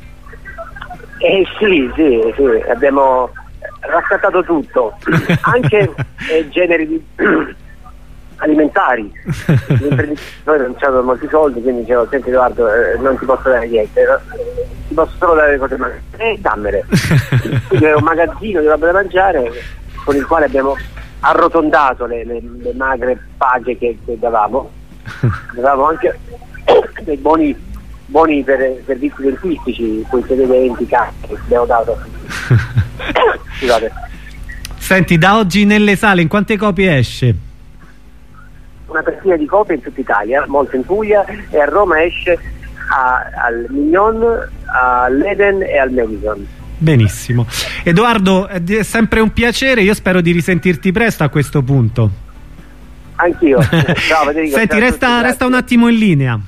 Sì, abbiamo raccattato tutto, anche generi alimentari. Noi non c'erano molti soldi, quindi dicevo: senti Edoardo, non ti posso dare niente, ti posso solo dare le cose da mangiare, dammele. Quindi era un magazzino di roba da mangiare con il quale abbiamo arrotondato le magre paghe che davamo. Davamo anche dei buoni per servizi dentistici, quei denti che abbiamo dato. Scusate. Senti, da oggi nelle sale in quante copie esce? Una trentina di copie in tutta Italia, molte in Puglia, e a Roma esce al Mignon, all'Eden e al Madison. Benissimo. Edoardo, è sempre un piacere, io spero di risentirti presto a questo punto. Anch'io. Ciao Federico. Senti, resta un attimo in linea.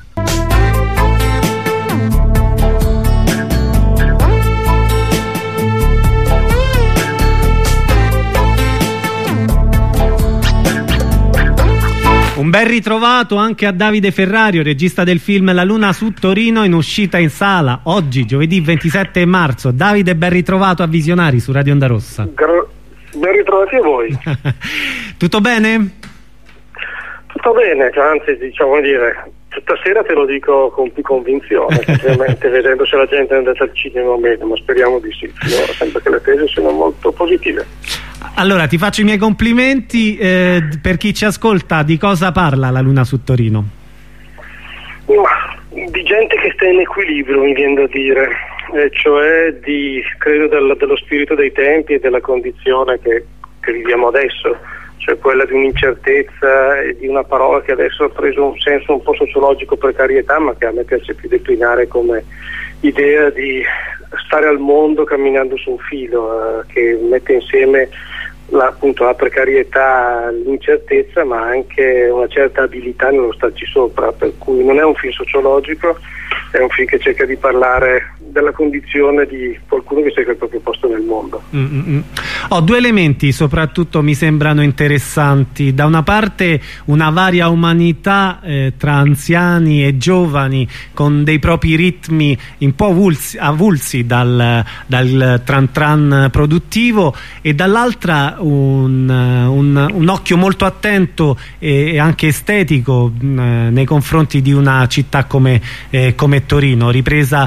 Un bel ritrovato anche a Davide Ferrario, regista del film La Luna su Torino, in uscita in sala oggi, giovedì 27 marzo. Davide, ben ritrovato a Visionari su Radio Onda Rossa. Ben ritrovati a voi. Tutto bene? Tutto bene, anzi, diciamo dire, stasera te lo dico con più convinzione, ovviamente vedendo se la gente è andata al cinema o meno, ma speriamo di sì, sempre che le tesi siano molto positive. Allora, ti faccio i miei complimenti. Per chi ci ascolta, di cosa parla La Luna su Torino? Ma di gente che sta in equilibrio, mi viene da dire. cioè credo dello spirito dei tempi e della condizione che viviamo adesso, cioè quella di un'incertezza e di una parola che adesso ha preso un senso un po' sociologico, precarietà, ma che a me piace più declinare come idea di stare al mondo camminando su un filo, che mette insieme appunto la precarietà, l'incertezza, ma anche una certa abilità nello starci sopra, per cui non è un film sociologico, è un film che cerca di parlare della condizione di qualcuno che cerca il proprio posto nel mondo. Due elementi soprattutto mi sembrano interessanti: da una parte una varia umanità tra anziani e giovani, con dei propri ritmi un po' avulsi dal tran tran produttivo, e dall'altra un occhio molto attento e anche estetico nei confronti di una città come Torino, ripresa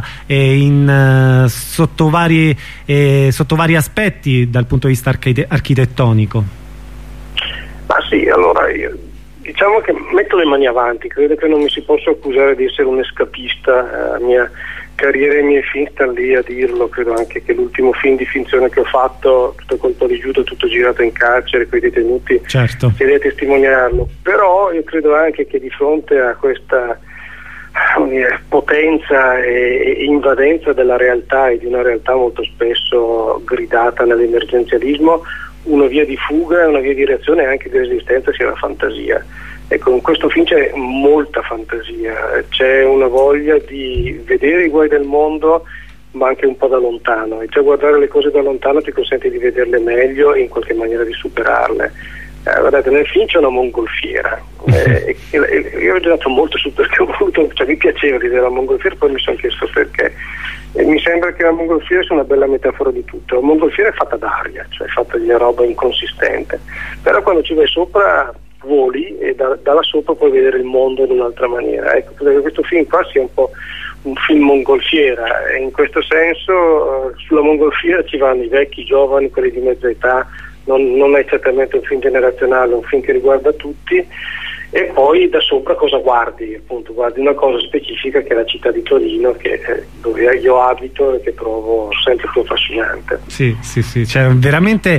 sotto vari aspetti dal punto di vista architettonico. Ma sì, allora diciamo che metto le mani avanti, credo che non mi si possa accusare di essere un escapista. La mia carriera e i miei film stanno lì a dirlo. Credo anche che l'ultimo film di finzione che ho fatto, Tutto colpo di judo, tutto girato in carcere con i detenuti, certo, sia a testimoniarlo. Però io credo anche che di fronte a questa potenza e invadenza della realtà, e di una realtà molto spesso gridata nell'emergenzialismo, una via di fuga, una via di reazione e anche di resistenza sia la fantasia. Ecco, in questo film c'è molta fantasia, c'è una voglia di vedere i guai del mondo, ma anche un po' da lontano, e già guardare le cose da lontano ti consente di vederle meglio e in qualche maniera di superarle. Guardate, nel film c'è una mongolfiera, io ho girato molto su perché ho voluto, cioè mi piaceva l'idea della mongolfiera, poi mi sono chiesto perché, e mi sembra che la mongolfiera sia una bella metafora di tutto. La mongolfiera è fatta d'aria, cioè è fatta di roba inconsistente, però quando ci vai sopra voli e da là sopra puoi vedere il mondo in un'altra maniera. Ecco, credo che questo film qua sia un po' un film mongolfiera, e in questo senso sulla mongolfiera ci vanno i vecchi, i giovani, quelli di mezza età. Non è certamente un film generazionale, è un film che riguarda tutti. E poi da sopra cosa guardi? Appunto, guardi una cosa specifica, che è la città di Torino, dove io abito e che trovo sempre più affascinante. Sì, c'è veramente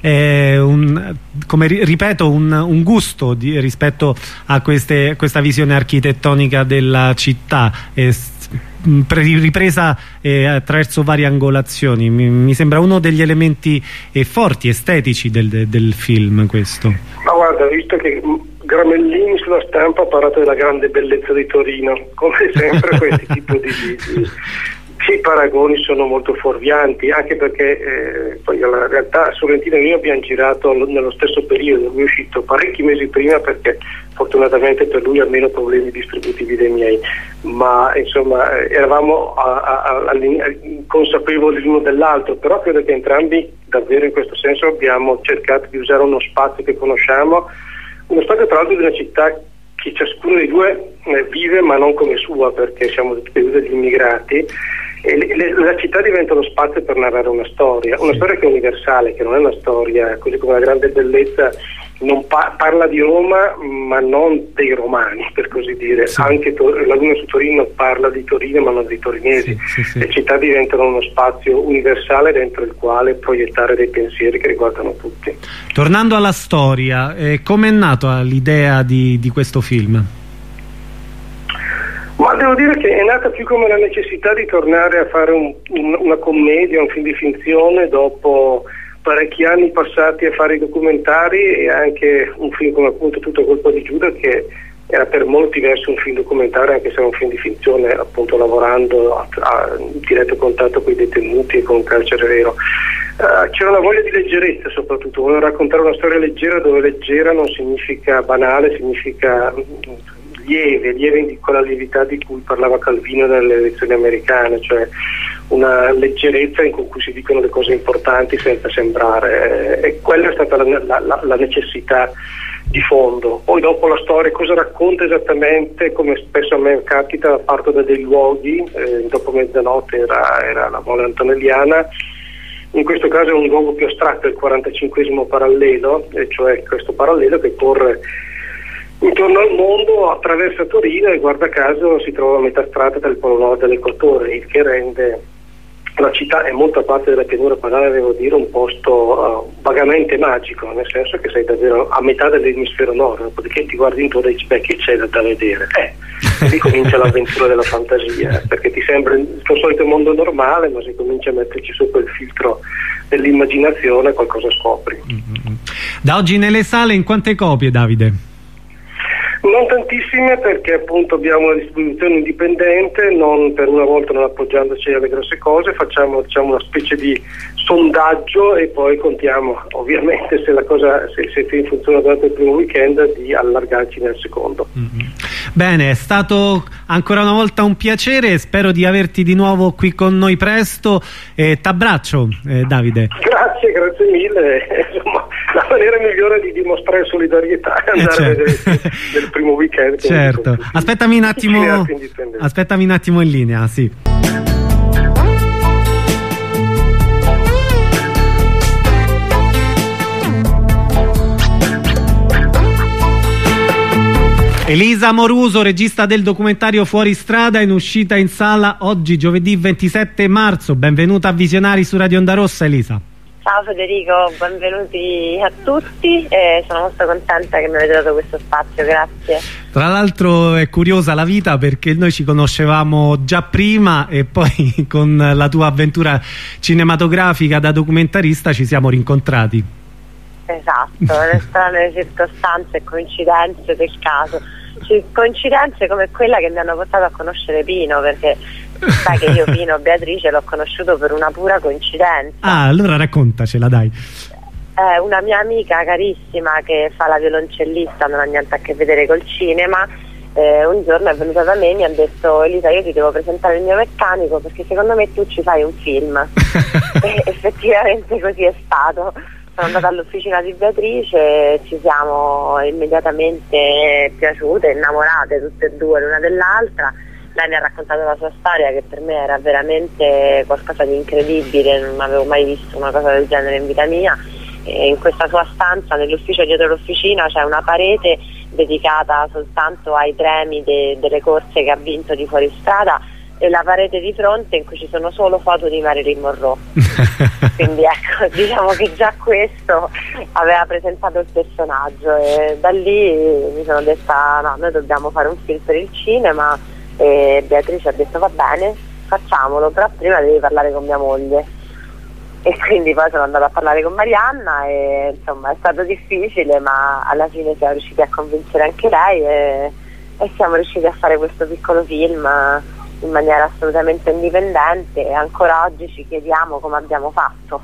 come ripeto un gusto rispetto a questa visione architettonica della città, ripresa attraverso varie angolazioni. Mi sembra uno degli elementi forti, estetici del film, questo. Ma guarda, visto che Gramellini sulla stampa ha parlato della grande bellezza di Torino, come sempre questi tipi di paragoni sono molto fuorvianti, anche perché poi in realtà Sorrentino e io abbiamo girato nello stesso periodo. Lui è uscito parecchi mesi prima, perché fortunatamente per lui ha meno problemi distributivi dei miei, ma insomma eravamo consapevoli l'uno dell'altro. Però credo che entrambi davvero in questo senso abbiamo cercato di usare uno spazio che conosciamo, uno spazio tra l'altro di una città che ciascuno dei due vive, ma non come sua, perché siamo tutti degli immigrati, e la città diventa lo spazio per narrare una storia che è universale, che non è una storia, così come La grande bellezza non parla di Roma, ma non dei romani, per così dire. Sì. Anche La luna su Torino parla di Torino, ma non dei torinesi. Sì. Le città diventano uno spazio universale dentro il quale proiettare dei pensieri che riguardano tutti. Tornando alla storia, come è nata l'idea di questo film? Ma devo dire che è nata più come la necessità di tornare a fare una commedia, un film di finzione, dopo parecchi anni passati a fare i documentari, e anche un film come appunto Tutto colpo di judo, che era per molti versi un film documentario, anche se era un film di finzione, appunto lavorando in diretto contatto con i detenuti e con un carcere vero. C'era una voglia di leggerezza, soprattutto volevo raccontare una storia leggera, dove leggera non significa banale, significa lieve con la lievità di cui parlava Calvino nelle elezioni americane, cioè una leggerezza in cui si dicono le cose importanti senza sembrare, e quella è stata la necessità di fondo. Poi dopo la storia cosa racconta esattamente, come spesso a me capita, parto da dei luoghi. Dopo mezzanotte era la Mole Antonelliana. In questo caso è un luogo più astratto, il 45esimo parallelo, e cioè questo parallelo che corre intorno al mondo, attraversa Torino, e guarda caso si trova a metà strada tra il Polo Nord e l'Equatore, il che rende la città è molta parte della pianura padana, devo dire, un posto vagamente magico, nel senso che sei davvero a metà dell'emisfero nord, dopodiché ti guardi intorno e dici beh, che c'è da vedere? E lì comincia l'avventura della fantasia, perché ti sembra il tuo solito mondo normale, ma se cominci a metterci su quel filtro dell'immaginazione qualcosa scopri. Da oggi nelle sale in quante copie, Davide? Non tantissime, perché appunto abbiamo una distribuzione indipendente, non per una volta non appoggiandoci alle grosse cose, facciamo una specie di sondaggio e poi contiamo, ovviamente se la cosa se funziona durante il primo weekend, di allargarci nel secondo. Bene, è stato ancora una volta un piacere, spero di averti di nuovo qui con noi presto, t'abbraccio Davide. Grazie mille, insomma la maniera migliore di dimostrare solidarietà è andare a vedere del primo weekend. Certo, aspettami un attimo in linea, sì. Elisa Moruso, regista del documentario Fuori strada, in uscita in sala oggi giovedì 27 marzo. Benvenuta a Visionari su Radio Onda Rossa, Elisa. Ciao Federico, benvenuti a tutti, sono molto contenta che mi avete dato questo spazio, grazie. Tra l'altro è curiosa la vita, perché noi ci conoscevamo già prima e poi con la tua avventura cinematografica da documentarista ci siamo rincontrati. Esatto, le strane circostanze e coincidenze del caso, coincidenze come quella che mi hanno portato a conoscere Pino, perché sai che io Pino Beatrice l'ho conosciuto per una pura coincidenza. Ah, allora raccontacela, dai. Una mia amica carissima che fa la violoncellista, non ha niente a che vedere col cinema, un giorno è venuta da me e mi ha detto: Elisa, io ti devo presentare il mio meccanico perché secondo me tu ci fai un film. E effettivamente così è stato. Sono andata all'officina di Beatrice, ci siamo immediatamente piaciute, innamorate tutte e due l'una dell'altra. Lei mi ha raccontato la sua storia, che per me era veramente qualcosa di incredibile, non avevo mai visto una cosa del genere in vita mia. E in questa sua stanza, nell'ufficio dietro l'officina, c'è una parete dedicata soltanto ai premi delle corse che ha vinto di fuoristrada, e la parete di fronte in cui ci sono solo foto di Marilyn Monroe. Quindi ecco, diciamo che già questo aveva presentato il personaggio, e da lì mi sono detta no, noi dobbiamo fare un film per il cinema, e Beatrice ha detto va bene, facciamolo, però prima devi parlare con mia moglie. E quindi poi sono andata a parlare con Marianna e insomma è stato difficile, ma alla fine siamo riusciti a convincere anche lei e siamo riusciti a fare questo piccolo film in maniera assolutamente indipendente, e ancora oggi ci chiediamo come abbiamo fatto.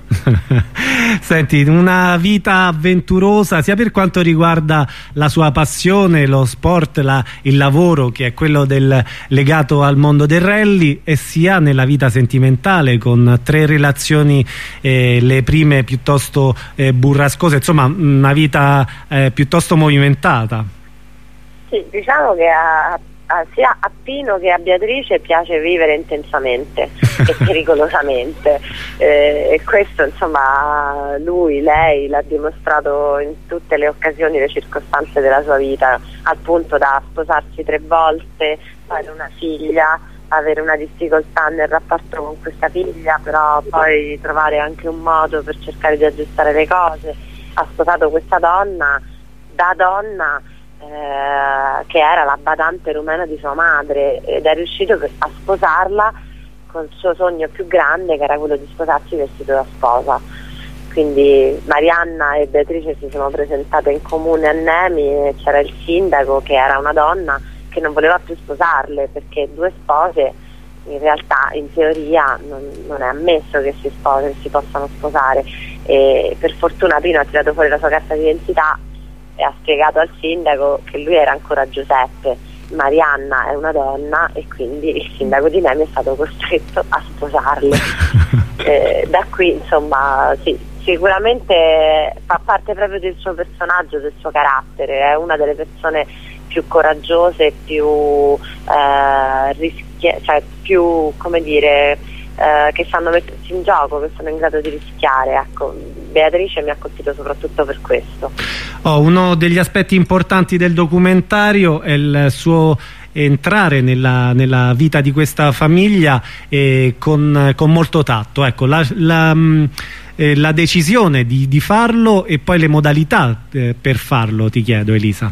Senti, una vita avventurosa sia per quanto riguarda la sua passione, lo sport, il lavoro, che è quello legato al mondo del rally, e sia nella vita sentimentale, con 3 relazioni, le prime piuttosto burrascose, insomma una vita piuttosto movimentata. Sì, diciamo che sia a Pino che a Beatrice piace vivere intensamente e pericolosamente, e questo insomma lei l'ha dimostrato in tutte le occasioni, le circostanze della sua vita, al punto da sposarsi 3 volte, fare una figlia, avere una difficoltà nel rapporto con questa figlia, però poi trovare anche un modo per cercare di aggiustare le cose. Ha sposato questa donna da donna che era la badante rumena di sua madre, ed è riuscito a sposarla con il suo sogno più grande, che era quello di sposarsi vestito da sposa. Quindi Marianna e Beatrice si sono presentate in comune a Nemi, e c'era il sindaco, che era una donna che non voleva più sposarle, perché 2 spose in realtà in teoria non è ammesso che si possano sposare, e per fortuna Pino ha tirato fuori la sua carta d'identità e ha spiegato al sindaco che lui era ancora Giuseppe, Marianna è una donna, e quindi il sindaco di Nemi è stato costretto a sposarle. Da qui insomma sì, sicuramente fa parte proprio del suo personaggio, del suo carattere, è una delle persone più coraggiose, più più, come dire, che sanno mettersi in gioco, che sono in grado di rischiare. Ecco, Beatrice mi ha colpito soprattutto per questo. Uno degli aspetti importanti del documentario è il suo entrare nella vita di questa famiglia con molto tatto. Ecco, la decisione di farlo e poi le modalità per farlo, ti chiedo, Elisa.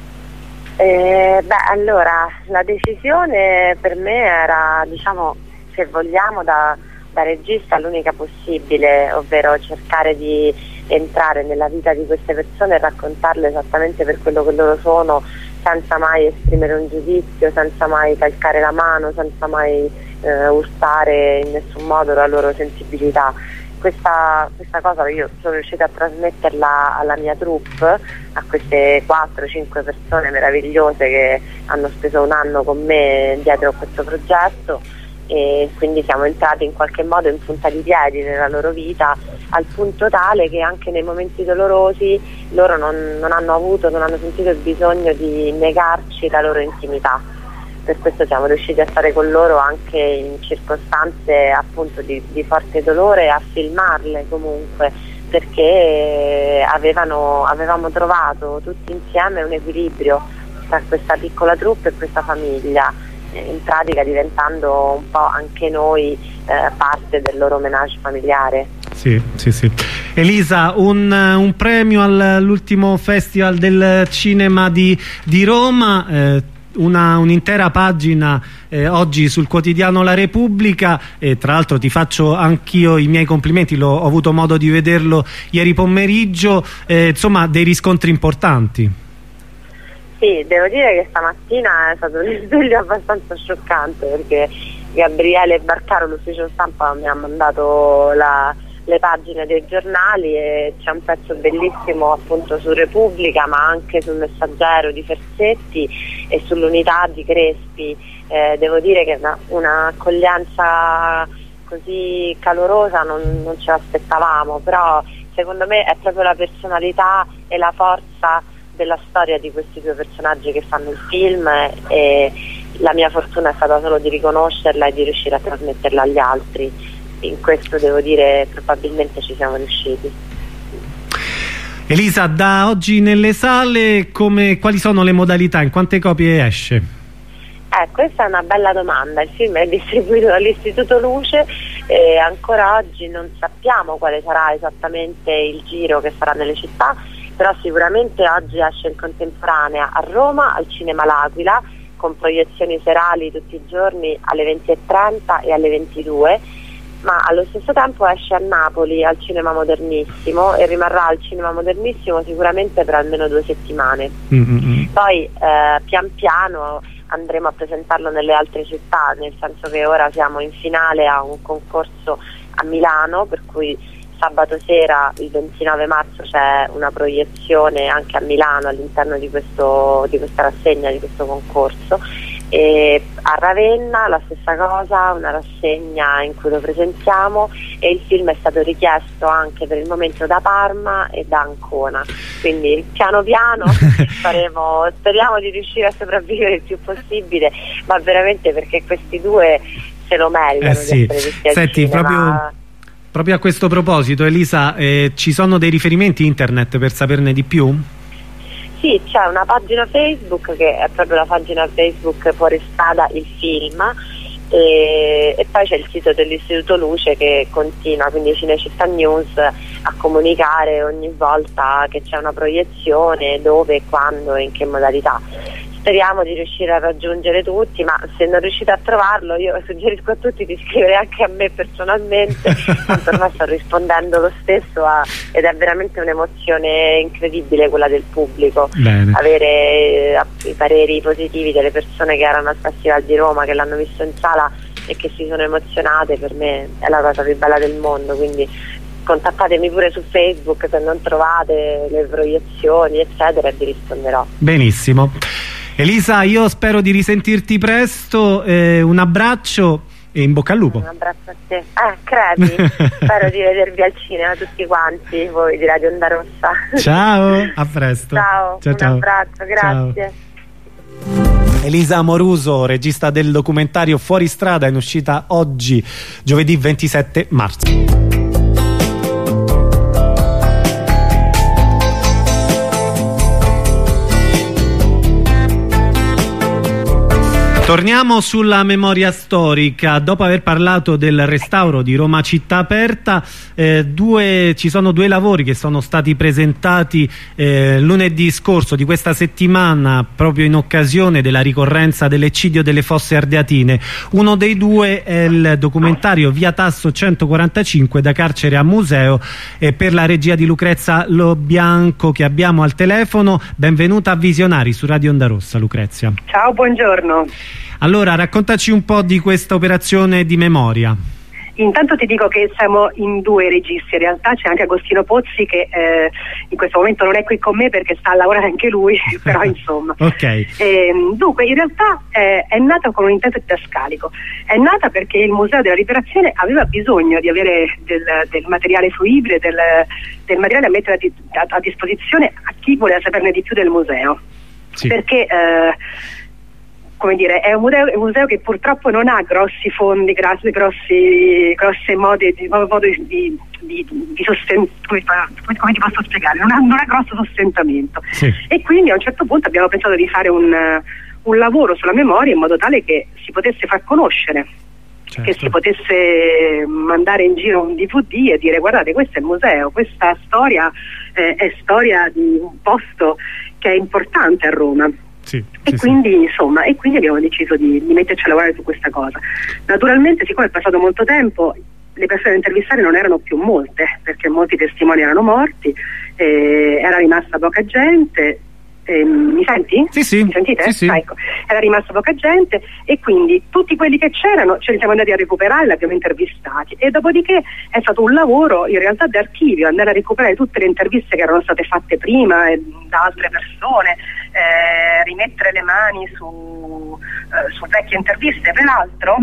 Allora, la decisione per me era, diciamo, se vogliamo, da regista l'unica possibile, ovvero cercare di entrare nella vita di queste persone e raccontarle esattamente per quello che loro sono, senza mai esprimere un giudizio, senza mai calcare la mano, senza mai urtare in nessun modo la loro sensibilità. Questa cosa io sono riuscita a trasmetterla alla mia troupe, a queste 4-5 persone meravigliose che hanno speso un anno con me dietro a questo progetto, e quindi siamo entrati in qualche modo in punta di piedi nella loro vita, al punto tale che anche nei momenti dolorosi loro non hanno sentito il bisogno di negarci la loro intimità. Per questo siamo riusciti a stare con loro anche in circostanze appunto di forte dolore, a filmarle comunque, perché avevamo trovato tutti insieme un equilibrio tra questa piccola troupe e questa famiglia, in pratica diventando un po' anche noi parte del loro menage familiare. Sì. Elisa, un premio all'ultimo Festival del Cinema di Roma, un'intera pagina oggi sul quotidiano La Repubblica, e tra l'altro ti faccio anch'io i miei complimenti, ho avuto modo di vederlo ieri pomeriggio, insomma dei riscontri importanti. Sì, devo dire che stamattina è stato un risveglio abbastanza scioccante, perché Gabriele Barcaro, l'ufficio stampa, mi ha mandato le pagine dei giornali e c'è un pezzo bellissimo appunto su Repubblica, ma anche sul Messaggero di Ferzetti e sull'Unità di Crespi. Devo dire che un'accoglienza così calorosa non ce l'aspettavamo, però secondo me è proprio la personalità e la forza della storia di questi due personaggi che fanno il film, e la mia fortuna è stata solo di riconoscerla e di riuscire a trasmetterla agli altri. In questo devo dire probabilmente ci siamo riusciti. Elisa, da oggi nelle sale quali sono le modalità? In quante copie esce? Questa è una bella domanda. Il film è distribuito dall'Istituto Luce e ancora oggi non sappiamo quale sarà esattamente il giro che farà nelle città, però sicuramente oggi esce in contemporanea a Roma al Cinema L'Aquila, con proiezioni serali tutti i giorni alle 20:30 e alle 22, ma allo stesso tempo esce a Napoli al Cinema Modernissimo e rimarrà al Cinema Modernissimo sicuramente per almeno 2 settimane. Poi pian piano andremo a presentarlo nelle altre città, nel senso che ora siamo in finale a un concorso a Milano, per cui sabato sera, il 29 marzo, c'è una proiezione anche a Milano all'interno di questa rassegna, di questo concorso, e a Ravenna la stessa cosa, una rassegna in cui lo presentiamo, e il film è stato richiesto anche per il momento da Parma e da Ancona, quindi piano piano speriamo di riuscire a sopravvivere il più possibile, ma veramente perché questi due se lo meritano di essere visti al Senti, cinema. Proprio a questo proposito, Elisa, ci sono dei riferimenti internet per saperne di più? Sì, c'è una pagina Facebook che è proprio la pagina Facebook Fuori Strada il film, e poi c'è il sito dell'Istituto Luce che continua, quindi Cinecittà News, a comunicare ogni volta che c'è una proiezione, dove, quando e in che modalità. Speriamo di riuscire a raggiungere tutti, ma se non riuscite a trovarlo io suggerisco a tutti di scrivere anche a me personalmente, tanto ormai sto rispondendo lo stesso, ed è veramente un'emozione incredibile quella del pubblico. Bene. Avere i pareri positivi delle persone che erano al Festival di Roma, che l'hanno visto in sala e che si sono emozionate, per me è la cosa più bella del mondo, quindi contattatemi pure su Facebook se non trovate le proiezioni eccetera e vi risponderò. Benissimo. Elisa, io spero di risentirti presto, un abbraccio e in bocca al lupo. Un abbraccio a te. Credi? Spero di vedervi al cinema tutti quanti, voi di Radio Onda Rossa. Ciao, a presto. Ciao, un abbraccio, grazie. Ciao. Elisa Amoruso, regista del documentario Fuori Strada, in uscita oggi, giovedì 27 marzo. Torniamo sulla memoria storica. Dopo aver parlato del restauro di Roma Città Aperta, ci sono due lavori che sono stati presentati lunedì scorso di questa settimana, proprio in occasione della ricorrenza dell'eccidio delle Fosse Ardeatine. Uno dei due è il documentario Via Tasso 145, da carcere a museo, per la regia di Lucrezia Lobianco, che abbiamo al telefono. Benvenuta a Visionari su Radio Onda Rossa, Lucrezia. Ciao, buongiorno. Allora, raccontaci un po' di questa operazione di memoria. Intanto ti dico che siamo in due registi, in realtà c'è anche Agostino Pozzi che in questo momento non è qui con me perché sta a lavorare anche lui, però insomma. Okay. Dunque, in realtà è nata con un intento didascalico, è nata perché il Museo della Liberazione aveva bisogno di avere del materiale fruibile, del materiale a mettere a disposizione a chi voleva saperne di più del museo. Sì. Perché come dire, è un museo che purtroppo non ha grossi fondi, grosse modi di sostentamento, come ti posso spiegare, non ha grosso sostentamento. Sì. E quindi a un certo punto abbiamo pensato di fare un lavoro sulla memoria in modo tale che si potesse far conoscere, certo, che si potesse mandare in giro un DVD e dire: guardate, questo è il museo, questa storia è storia di un posto che è importante a Roma. Sì, quindi abbiamo deciso di metterci a lavorare su questa cosa. Naturalmente, siccome è passato molto tempo, le persone da intervistare non erano più molte, perché molti testimoni erano morti, era rimasta poca gente. Mi senti? Sì. Mi sentite? Sì. Ecco, era rimasta poca gente e quindi tutti quelli che c'erano ce li siamo andati a recuperare, li abbiamo intervistati, e dopodiché è stato un lavoro in realtà di archivio, andare a recuperare tutte le interviste che erano state fatte prima da altre persone, rimettere le mani su vecchie interviste. Peraltro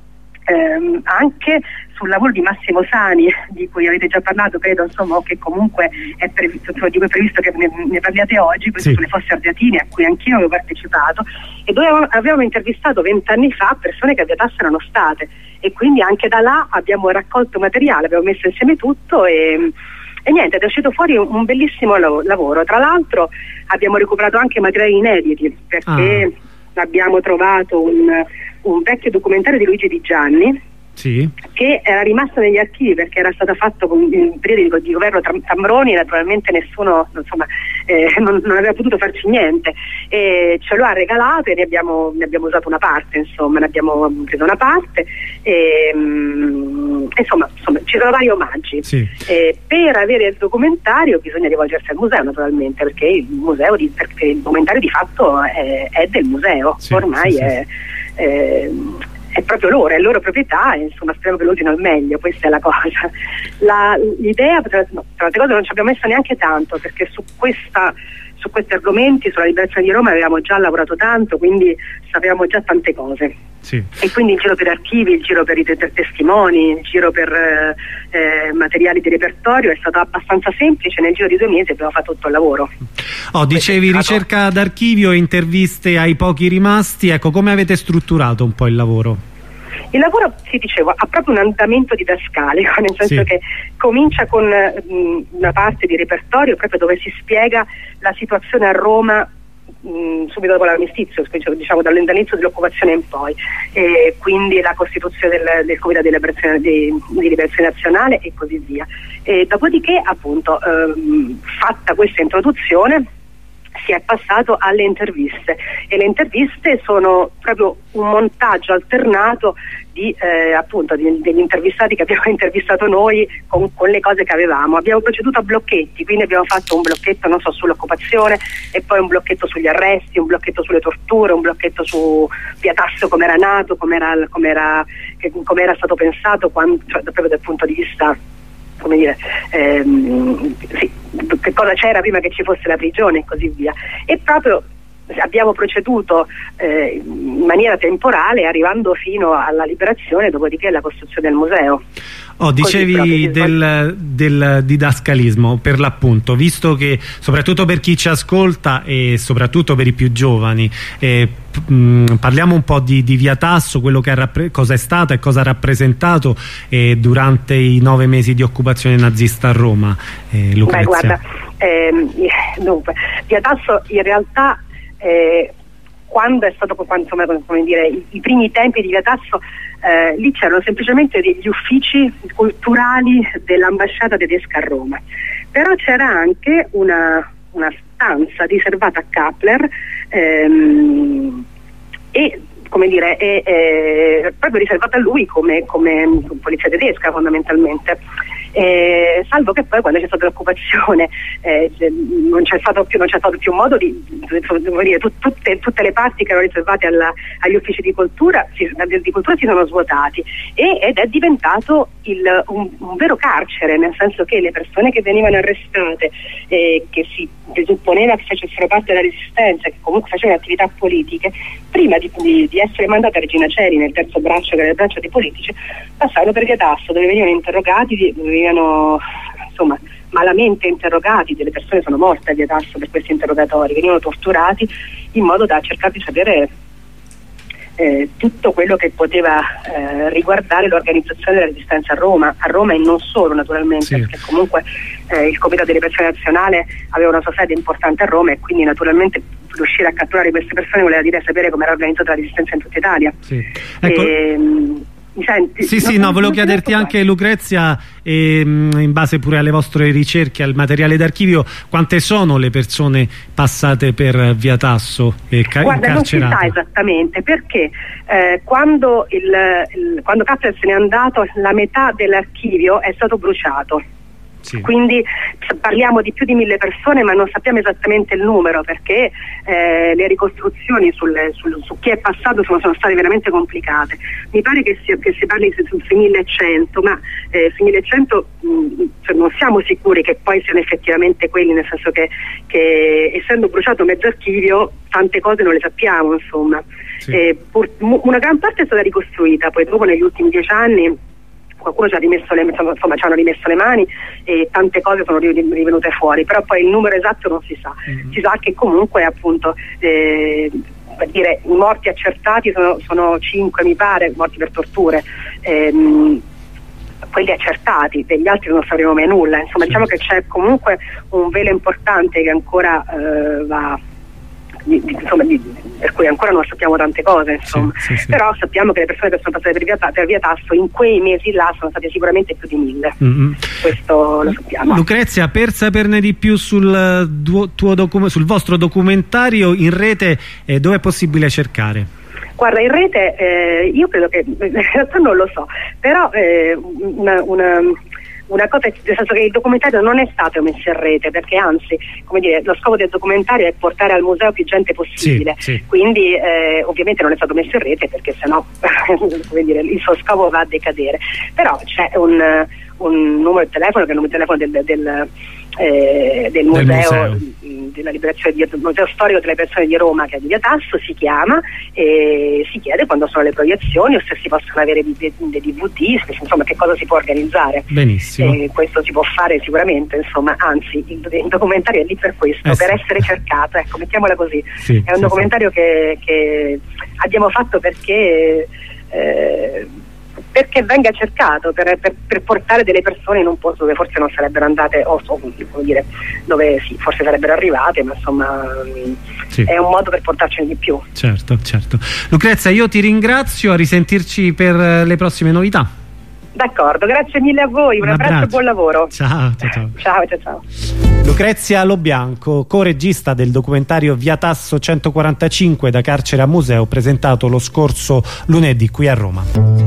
anche sul lavoro di Massimo Sani, di cui avete già parlato, credo, insomma, che comunque è previsto, di cui è previsto che ne parliate oggi, questo sulle Fosse Ardeatine, a cui anch'io avevo partecipato, e dove avevamo intervistato 20 anni fa persone che a Via Tasso erano state, e quindi anche da là abbiamo raccolto materiale, abbiamo messo insieme tutto e niente, è uscito fuori un bellissimo lavoro. Tra l'altro abbiamo recuperato anche materiali inediti, perché abbiamo trovato un vecchio documentario di Luigi Di Gianni, sì, che era rimasto negli archivi perché era stato fatto in periodo di governo Tambroni, e naturalmente nessuno, insomma, non aveva potuto farci niente, e ce lo ha regalato e ne abbiamo usato una parte, insomma, ne abbiamo preso una parte, insomma ci sono vari omaggi. Sì. Per avere il documentario bisogna rivolgersi al museo, naturalmente, perché il documentario di fatto è del museo, sì, ormai sì, è proprio loro, è loro proprietà, e insomma speriamo che lo usino al meglio, questa è la cosa. L'idea, tra altre cose, non ci abbiamo messo neanche tanto, perché su questi argomenti, sulla liberazione di Roma, avevamo già lavorato tanto, quindi sapevamo già tante cose. Sì. E quindi il giro per archivi, il giro per i testimoni, il giro per materiali di repertorio è stato abbastanza semplice. Nel giro di 2 mesi abbiamo fatto tutto il lavoro. Dicevi ricerca d'archivio e interviste ai pochi rimasti, ecco, come avete strutturato un po' il lavoro? Il lavoro, sì, dicevo, ha proprio un andamento didascalico, nel senso che comincia con una parte di repertorio proprio dove si spiega la situazione a Roma subito dopo l'armistizio, diciamo dall'inizio dell'occupazione in poi, quindi la costituzione del Comitato di Liberazione Nazionale e così via. Dopodiché, appunto, fatta questa introduzione, si è passato alle interviste, e le interviste sono proprio un montaggio alternato degli intervistati che abbiamo intervistato noi con le cose che avevamo. Abbiamo proceduto a blocchetti, quindi abbiamo fatto un blocchetto, non so, sull'occupazione, e poi un blocchetto sugli arresti, un blocchetto sulle torture, un blocchetto su Via Tasso, come era nato, come era stato pensato, cioè, proprio dal punto di vista, come dire, sì, che cosa c'era prima che ci fosse la prigione e così via. E proprio abbiamo proceduto in maniera temporale, arrivando fino alla liberazione, dopodiché alla costruzione del museo. Dicevi del didascalismo, per l'appunto, visto che soprattutto per chi ci ascolta e soprattutto per i più giovani, parliamo un po' di Via Tasso, quello che cosa è stato e cosa ha rappresentato durante i 9 mesi di occupazione nazista a Roma. Lucrezia. Guarda, dunque, Via Tasso in realtà quando è stato, insomma, come dire, i primi tempi di Via Tasso, lì c'erano semplicemente degli uffici culturali dell'ambasciata tedesca a Roma, però c'era anche una stanza riservata a Kappler e come dire, è proprio riservata a lui come polizia tedesca fondamentalmente. Salvo che poi quando c'è stata l'occupazione non c'è stato più modo di dire, tutte le parti che erano riservate agli uffici di cultura si sono svuotati ed è diventato un vero carcere, nel senso che le persone che venivano arrestate che si presupponeva che facessero parte della resistenza, che comunque facevano attività politiche, prima di essere mandate a Regina Coeli nel terzo braccio, che era il braccio dei politici, passavano per Via Tasso, dove venivano interrogati, venivano insomma malamente interrogati. Delle persone sono morte a Via Tasso per questi interrogatori, venivano torturati in modo da cercare di sapere tutto quello che poteva riguardare l'organizzazione della resistenza a Roma e non solo, naturalmente, sì, perché comunque il Comitato di Liberazione Nazionale aveva una sua sede importante a Roma e quindi naturalmente riuscire a catturare queste persone voleva dire sapere come era organizzata la resistenza in tutta Italia. Sì. Ecco. Mi senti? Sì, volevo chiederti anche, Lucrezia, in base pure alle vostre ricerche, al materiale d'archivio, quante sono le persone passate per Via Tasso e Guarda, non si sa esattamente, perché quando Kappler se n'è andato, la metà dell'archivio è stato bruciato. Sì. Quindi parliamo di più di 1000 persone, ma non sappiamo esattamente il numero, perché le ricostruzioni su chi è passato sono state veramente complicate. Mi pare che si parli sui 1100, ma sui 1100 cioè non siamo sicuri che poi siano effettivamente quelli, nel senso che essendo bruciato mezzo archivio tante cose non le sappiamo, insomma. Sì. Una gran parte è stata ricostruita, poi dopo negli ultimi 10 anni qualcuno ci hanno rimesso le mani e tante cose sono rivenute fuori, però poi il numero esatto non si sa. Si sa che comunque appunto per dire, i morti accertati sono 5, mi pare, morti per torture, quelli accertati, degli altri non sapremo mai nulla, insomma. Sì. Diciamo che c'è comunque un velo importante che ancora va, per cui ancora non sappiamo tante cose, insomma. Sì. Però sappiamo che le persone che sono passate per Via Tasso in quei mesi là sono state sicuramente più di 1000. Questo lo sappiamo. Lucrezia, per saperne di più sul vostro documentario, in rete dove è possibile cercare? Guarda, in rete io credo che in realtà non lo so, però una cosa, nel senso che il documentario non è stato messo in rete, perché anzi, come dire, lo scopo del documentario è portare al museo più gente possibile. Sì. Quindi ovviamente non è stato messo in rete perché sennò come dire, il suo scopo va a decadere. Però c'è un numero di telefono, che è il numero di telefono del museo della liberazione, del Museo Storico delle Persone di Roma, che è di Via Tasso, si chiama, e si chiede quando sono le proiezioni o se si possono avere dei DVD, insomma che cosa si può organizzare. Benissimo. Questo si può fare sicuramente, insomma, anzi il documentario è lì per questo, per essere cercato, ecco, mettiamola così. Sì, è un documentario che abbiamo fatto perché venga cercato, per portare delle persone in un posto dove forse non sarebbero andate, o come dire, dove sì, forse sarebbero arrivate, ma insomma è un modo per portarcene di più. Certo. Lucrezia, io ti ringrazio, a risentirci per le prossime novità. D'accordo, grazie mille a voi, un abbraccio e buon lavoro. Ciao. Ciao. Lucrezia Lobianco, co-regista del documentario Via Tasso 145 da carcere a museo, presentato lo scorso lunedì qui a Roma.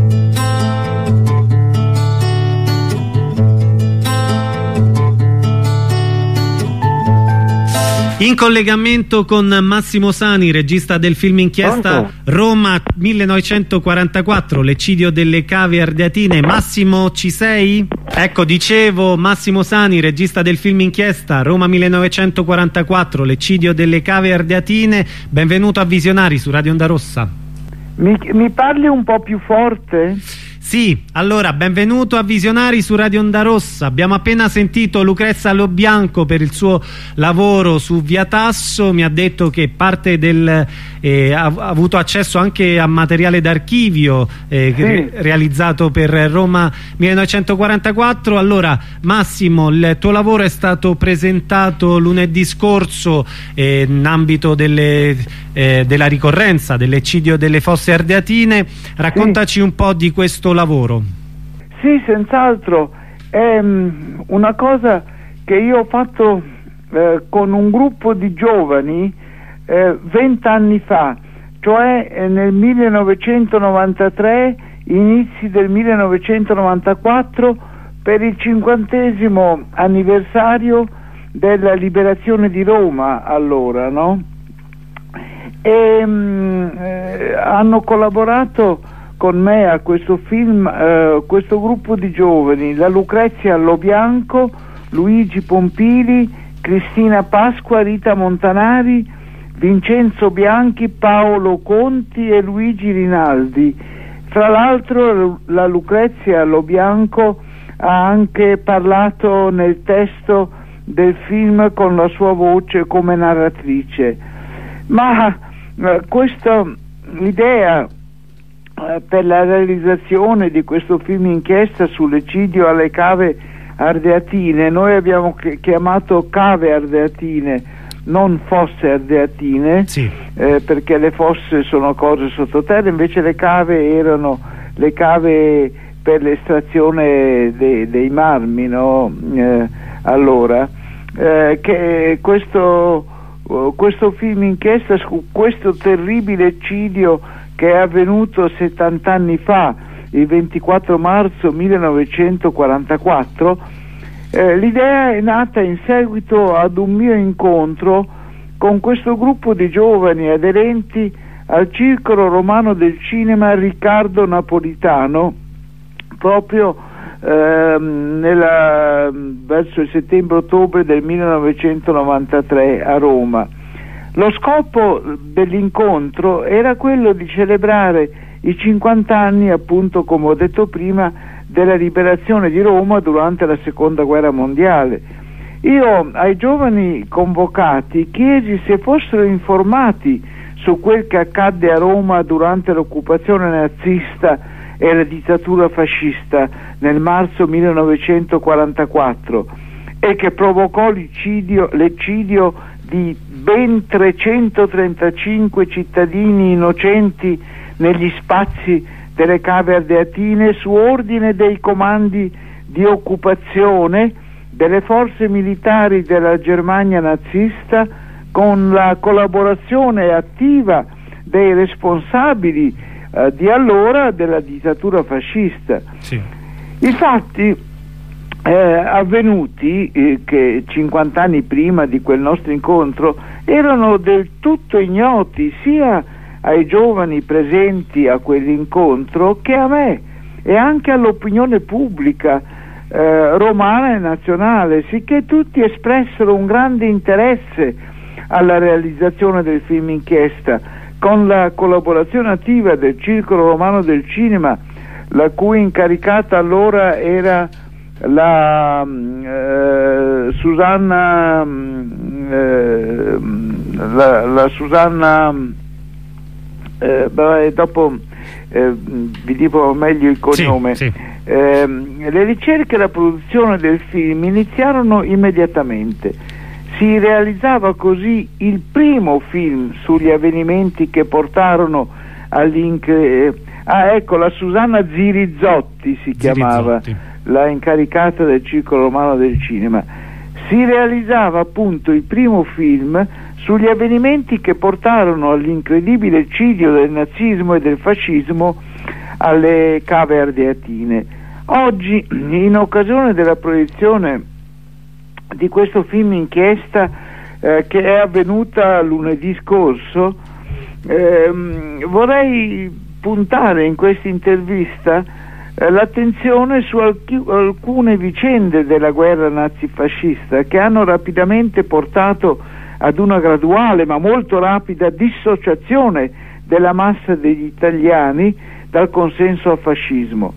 In collegamento con Massimo Sani, regista del film inchiesta Roma 1944, l'eccidio delle cave ardeatine. Massimo, ci sei? Ecco, dicevo, Massimo Sani, regista del film inchiesta Roma 1944, l'eccidio delle cave ardeatine. Benvenuto a Visionari su Radio Onda Rossa. Mi parli un po' più forte? Sì, allora benvenuto a Visionari su Radio Onda Rossa. Abbiamo appena sentito Lucrezia Lobianco per il suo lavoro su Via Tasso. Mi ha detto che parte del ha avuto accesso anche a materiale d'archivio realizzato per Roma 1944. Allora Massimo, il tuo lavoro è stato presentato lunedì scorso in ambito della ricorrenza dell'eccidio delle Fosse Ardeatine. Raccontaci un po' di questo lavoro. Sì, senz'altro è una cosa che io ho fatto con un gruppo di giovani 20 anni fa, cioè nel 1993, inizi del 1994, per il 50° anniversario della liberazione di Roma, allora, no? E hanno collaborato con me a questo film questo gruppo di giovani: la Lucrezia Lobianco, Luigi Pompili, Cristina Pasqua, Rita Montanari, Vincenzo Bianchi, Paolo Conti e Luigi Rinaldi. Tra l'altro la Lucrezia Lobianco ha anche parlato nel testo del film con la sua voce come narratrice. Ma questa idea per la realizzazione di questo film inchiesta sull'eccidio alle cave ardeatine, noi abbiamo chiamato cave ardeatine, non fosse ardeatine, sì. Perché le fosse sono cose sottoterra, invece le cave erano le cave per l'estrazione dei marmi, no? Allora che questo film inchiesta su questo terribile eccidio che è avvenuto 70 anni fa, il 24 marzo 1944, l'idea è nata in seguito ad un mio incontro con questo gruppo di giovani aderenti al Circolo Romano del Cinema Riccardo Napolitano, proprio verso il settembre-ottobre del 1993 a Roma. Lo scopo dell'incontro era quello di celebrare i 50 anni, appunto, come ho detto prima, della liberazione di Roma durante la Seconda Guerra Mondiale. Io ai giovani convocati chiesi se fossero informati su quel che accadde a Roma durante l'occupazione nazista e la dittatura fascista nel marzo 1944 e che provocò l'eccidio di ben 335 cittadini innocenti negli spazi delle cave ardeatine su ordine dei comandi di occupazione delle forze militari della Germania nazista, con la collaborazione attiva dei responsabili di allora della dittatura fascista. Sì. I fatti avvenuti che 50 anni prima di quel nostro incontro erano del tutto ignoti sia ai giovani presenti a quell'incontro che a me e anche all'opinione pubblica romana e nazionale, sicché tutti espressero un grande interesse alla realizzazione del film inchiesta, con la collaborazione attiva del Circolo Romano del Cinema, la cui incaricata allora era la Susanna dopo vi dico meglio il cognome. Sì, sì. Le ricerche e la produzione del film iniziarono immediatamente. Si realizzava così il primo film sugli avvenimenti che portarono ecco, la Susanna Zirizzotti si chiamava, la incaricata del Circolo Romano del Cinema. Si realizzava appunto il primo film sugli avvenimenti che portarono all'incredibile eccidio del nazismo e del fascismo alle cave ardeatine. Oggi, in occasione della proiezione di questo film inchiesta che è avvenuta lunedì scorso, vorrei puntare in questa intervista l'attenzione su alcune vicende della guerra nazifascista che hanno rapidamente portato ad una graduale ma molto rapida dissociazione della massa degli italiani dal consenso al fascismo.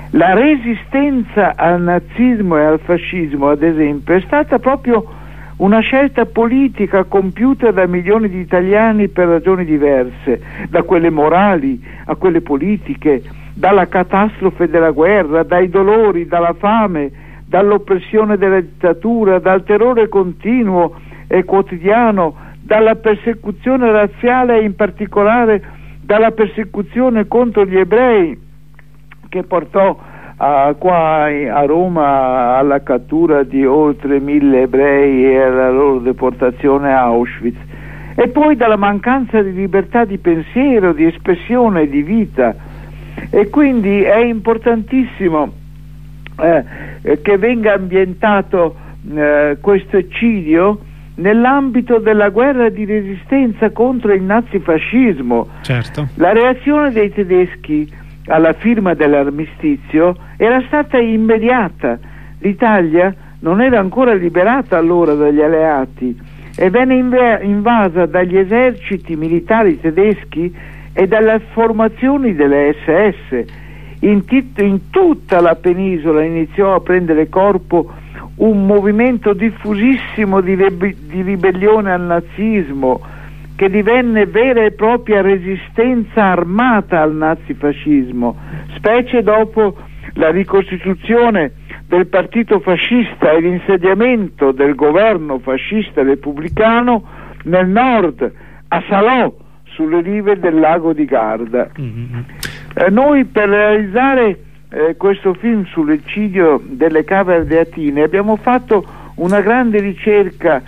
La resistenza al nazismo e al fascismo, ad esempio, è stata proprio una scelta politica compiuta da milioni di italiani per ragioni diverse, da quelle morali a quelle politiche, dalla catastrofe della guerra, dai dolori, dalla fame, dall'oppressione della dittatura, dal terrore continuo e quotidiano, dalla persecuzione razziale e in particolare dalla persecuzione contro gli ebrei, che portò qua a Roma alla cattura di oltre 1000 ebrei e alla loro deportazione a Auschwitz, e poi dalla mancanza di libertà di pensiero, di espressione, di vita. E quindi è importantissimo che venga ambientato questo eccidio nell'ambito della guerra di resistenza contro il nazifascismo. Certo. La reazione dei tedeschi alla firma dell'armistizio era stata immediata. L'Italia non era ancora liberata allora dagli alleati e venne invasa dagli eserciti militari tedeschi e dalle formazioni delle SS. In tutta la penisola iniziò a prendere corpo un movimento diffusissimo di ribellione al nazismo, che divenne vera e propria resistenza armata al nazifascismo, specie dopo la ricostituzione del partito fascista e l'insediamento del governo fascista repubblicano nel nord, a Salò, sulle rive del lago di Garda. Noi, per realizzare questo film sull'eccidio delle cave ardeatine, abbiamo fatto una grande ricerca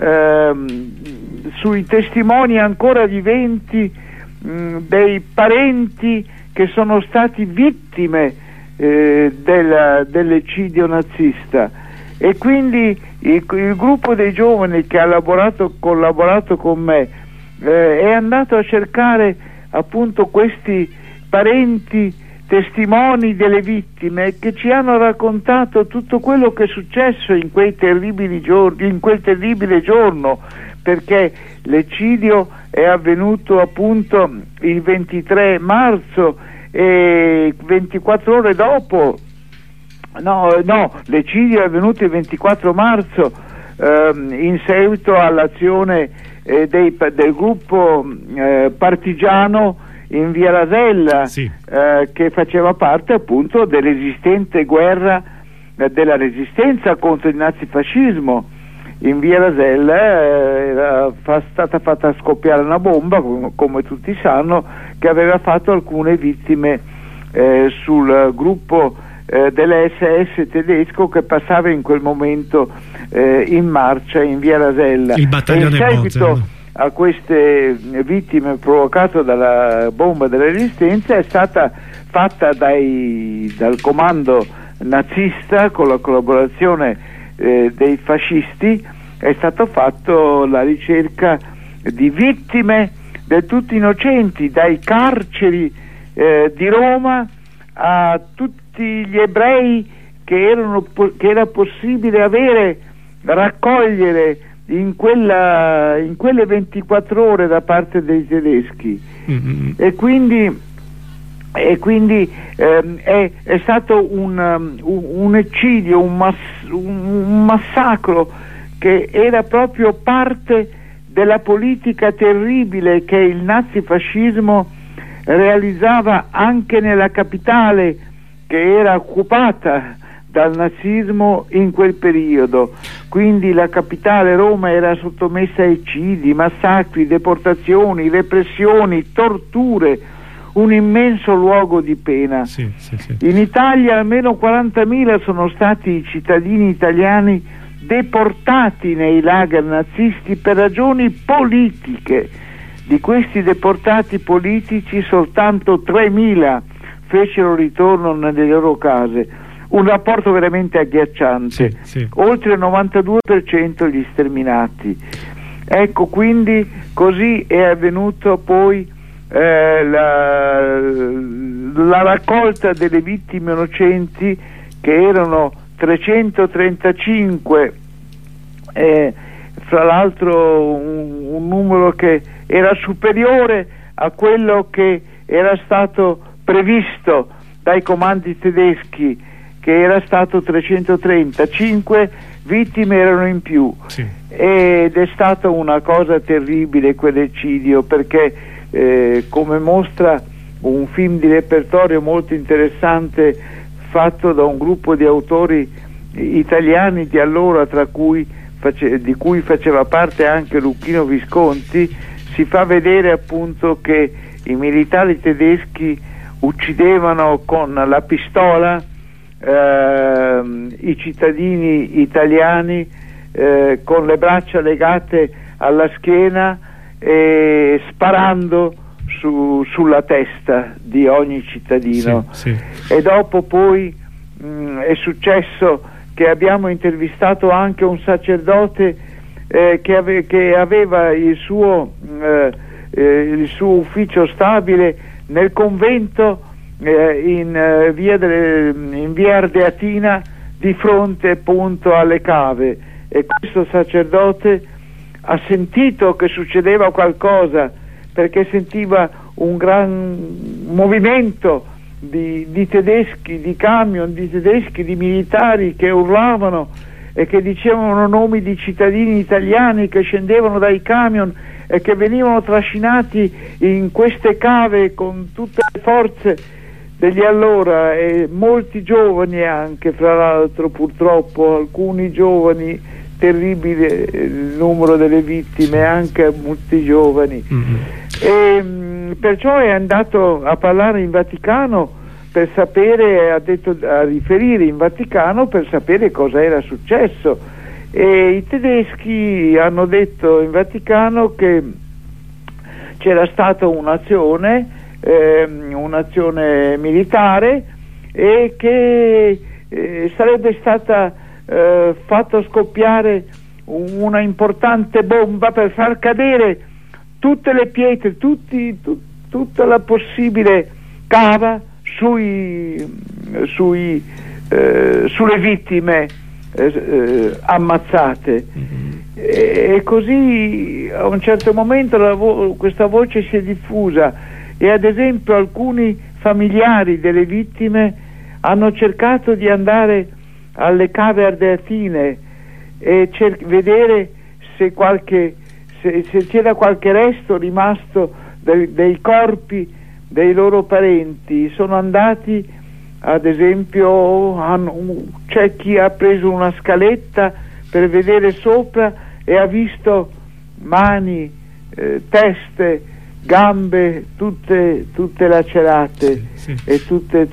sui testimoni ancora viventi dei parenti che sono stati vittime dell'eccidio nazista, e quindi il gruppo dei giovani che ha collaborato con me è andato a cercare appunto questi parenti testimoni delle vittime, che ci hanno raccontato tutto quello che è successo in quei terribili giorni, in quel terribile giorno, perché l'eccidio è avvenuto appunto il 23 marzo e 24 ore dopo, l'eccidio è avvenuto il 24 marzo in seguito all'azione del gruppo partigiano in via Rasella, sì, che faceva parte appunto dell'esistente guerra della resistenza contro il nazifascismo. In via Rasella era stata fatta scoppiare una bomba, come tutti sanno, che aveva fatto alcune vittime sul gruppo dell'SS tedesco che passava in quel momento in marcia in via Rasella. Il battaglione in seguito a queste vittime provocate dalla bomba della resistenza è stata fatta dal comando nazista, con la collaborazione dei fascisti, è stato fatto la ricerca di vittime del tutto innocenti, dai carceri di Roma a tutti gli ebrei che era possibile raccogliere in quelle 24 ore da parte dei tedeschi. E quindi è stato un eccidio, un massacro che era proprio parte della politica terribile che il nazifascismo realizzava anche nella capitale, che era occupata dal nazismo in quel periodo. Quindi la capitale Roma era sottomessa a eccidi, massacri, deportazioni, repressioni, torture, un immenso luogo di pena. Sì. In Italia almeno 40.000 sono stati i cittadini italiani deportati nei lager nazisti per ragioni politiche. Di questi deportati politici soltanto 3.000 fecero ritorno nelle loro case, un rapporto veramente agghiacciante. Sì. Oltre il 92% gli sterminati. Ecco, quindi così è avvenuto poi la raccolta delle vittime innocenti, che erano 335, fra l'altro un numero che era superiore a quello che era stato previsto dai comandi tedeschi, che era stato 330, 5 vittime erano in più, sì. Ed è stata una cosa terribile quell'eccidio, perché come mostra un film di repertorio molto interessante fatto da un gruppo di autori italiani di allora, di cui faceva parte anche Luchino Visconti, si fa vedere appunto che i militari tedeschi uccidevano con la pistola i cittadini italiani con le braccia legate alla schiena e sparando sulla testa di ogni cittadino. Sì, sì. E dopo poi è successo che abbiamo intervistato anche un sacerdote che aveva il suo ufficio stabile nel convento in via Ardeatina, di fronte appunto alle cave, e questo sacerdote ha sentito che succedeva qualcosa, perché sentiva un gran movimento di tedeschi, di camion, di tedeschi, di militari che urlavano e che dicevano nomi di cittadini italiani che scendevano dai camion e che venivano trascinati in queste cave con tutte le forze degli allora, e molti giovani anche, fra l'altro, purtroppo alcuni giovani, terribile il numero delle vittime, anche molti giovani. E perciò è andato a parlare in Vaticano per sapere, a riferire in Vaticano per sapere cosa era successo, e i tedeschi hanno detto in Vaticano che c'era stata un'azione militare, e che sarebbe stata fatta scoppiare una importante bomba per far cadere tutte le pietre, tutta la possibile cava sulle vittime ammazzate. E così a un certo momento questa voce si è diffusa, e ad esempio alcuni familiari delle vittime hanno cercato di andare alle cave ardeatine e vedere se c'era qualche resto rimasto dei corpi dei loro parenti. Sono andati, ad esempio, c'è chi ha preso una scaletta per vedere sopra e ha visto mani, teste, gambe tutte lacerate, sì, sì. E tutte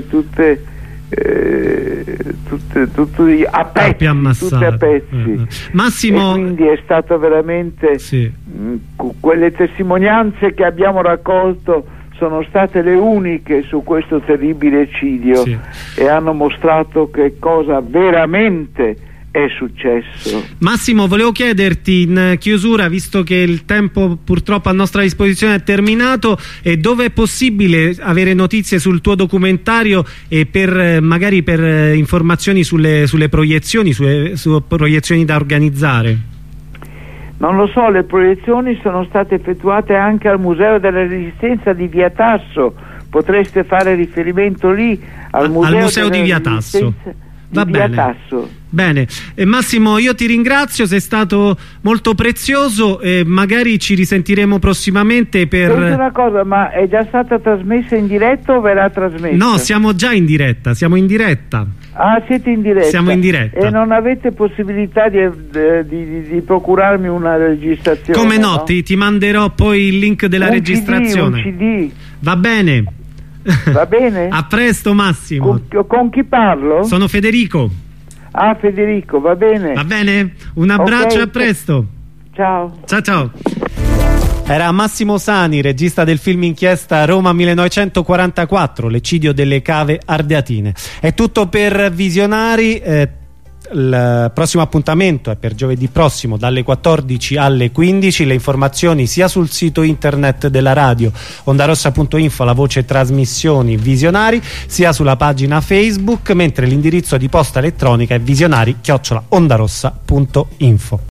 a pezzi. Massimo, e quindi è stato veramente, sì, quelle testimonianze che abbiamo raccolto sono state le uniche su questo terribile eccidio, sì, e hanno mostrato che cosa veramente è successo. Massimo, volevo chiederti in chiusura, visto che il tempo purtroppo a nostra disposizione è terminato, e dove è possibile avere notizie sul tuo documentario e magari per informazioni sulle proiezioni, su proiezioni da organizzare? Non lo so, le proiezioni sono state effettuate anche al Museo della Resistenza di Via Tasso, potreste fare riferimento lì al Museo di Via Tasso. Va bene. Tasso. Bene, Massimo, io ti ringrazio, sei stato molto prezioso, e magari ci risentiremo prossimamente per... Senti una cosa, ma è già stata trasmessa in diretta o verrà trasmessa? No, siamo già in diretta, siamo in diretta. Ah, siete in diretta? Siamo in diretta. E non avete possibilità di procurarmi una registrazione? Come no? Ti manderò poi il link della registrazione. Un CD. Va bene. Va bene? A presto, Massimo. Con chi parlo? Sono Federico. Ah, Federico, va bene. Va bene? Un abbraccio, okay. A presto. Ciao. Ciao ciao. Era Massimo Sani, regista del film inchiesta Roma 1944, l'eccidio delle cave ardeatine. È tutto per Visionari. Il prossimo appuntamento è per giovedì prossimo dalle 14 alle 15. Le informazioni sia sul sito internet della radio ondarossa.info, la voce trasmissioni Visionari, sia sulla pagina Facebook, mentre l'indirizzo di posta elettronica è visionari@ondarossa.info.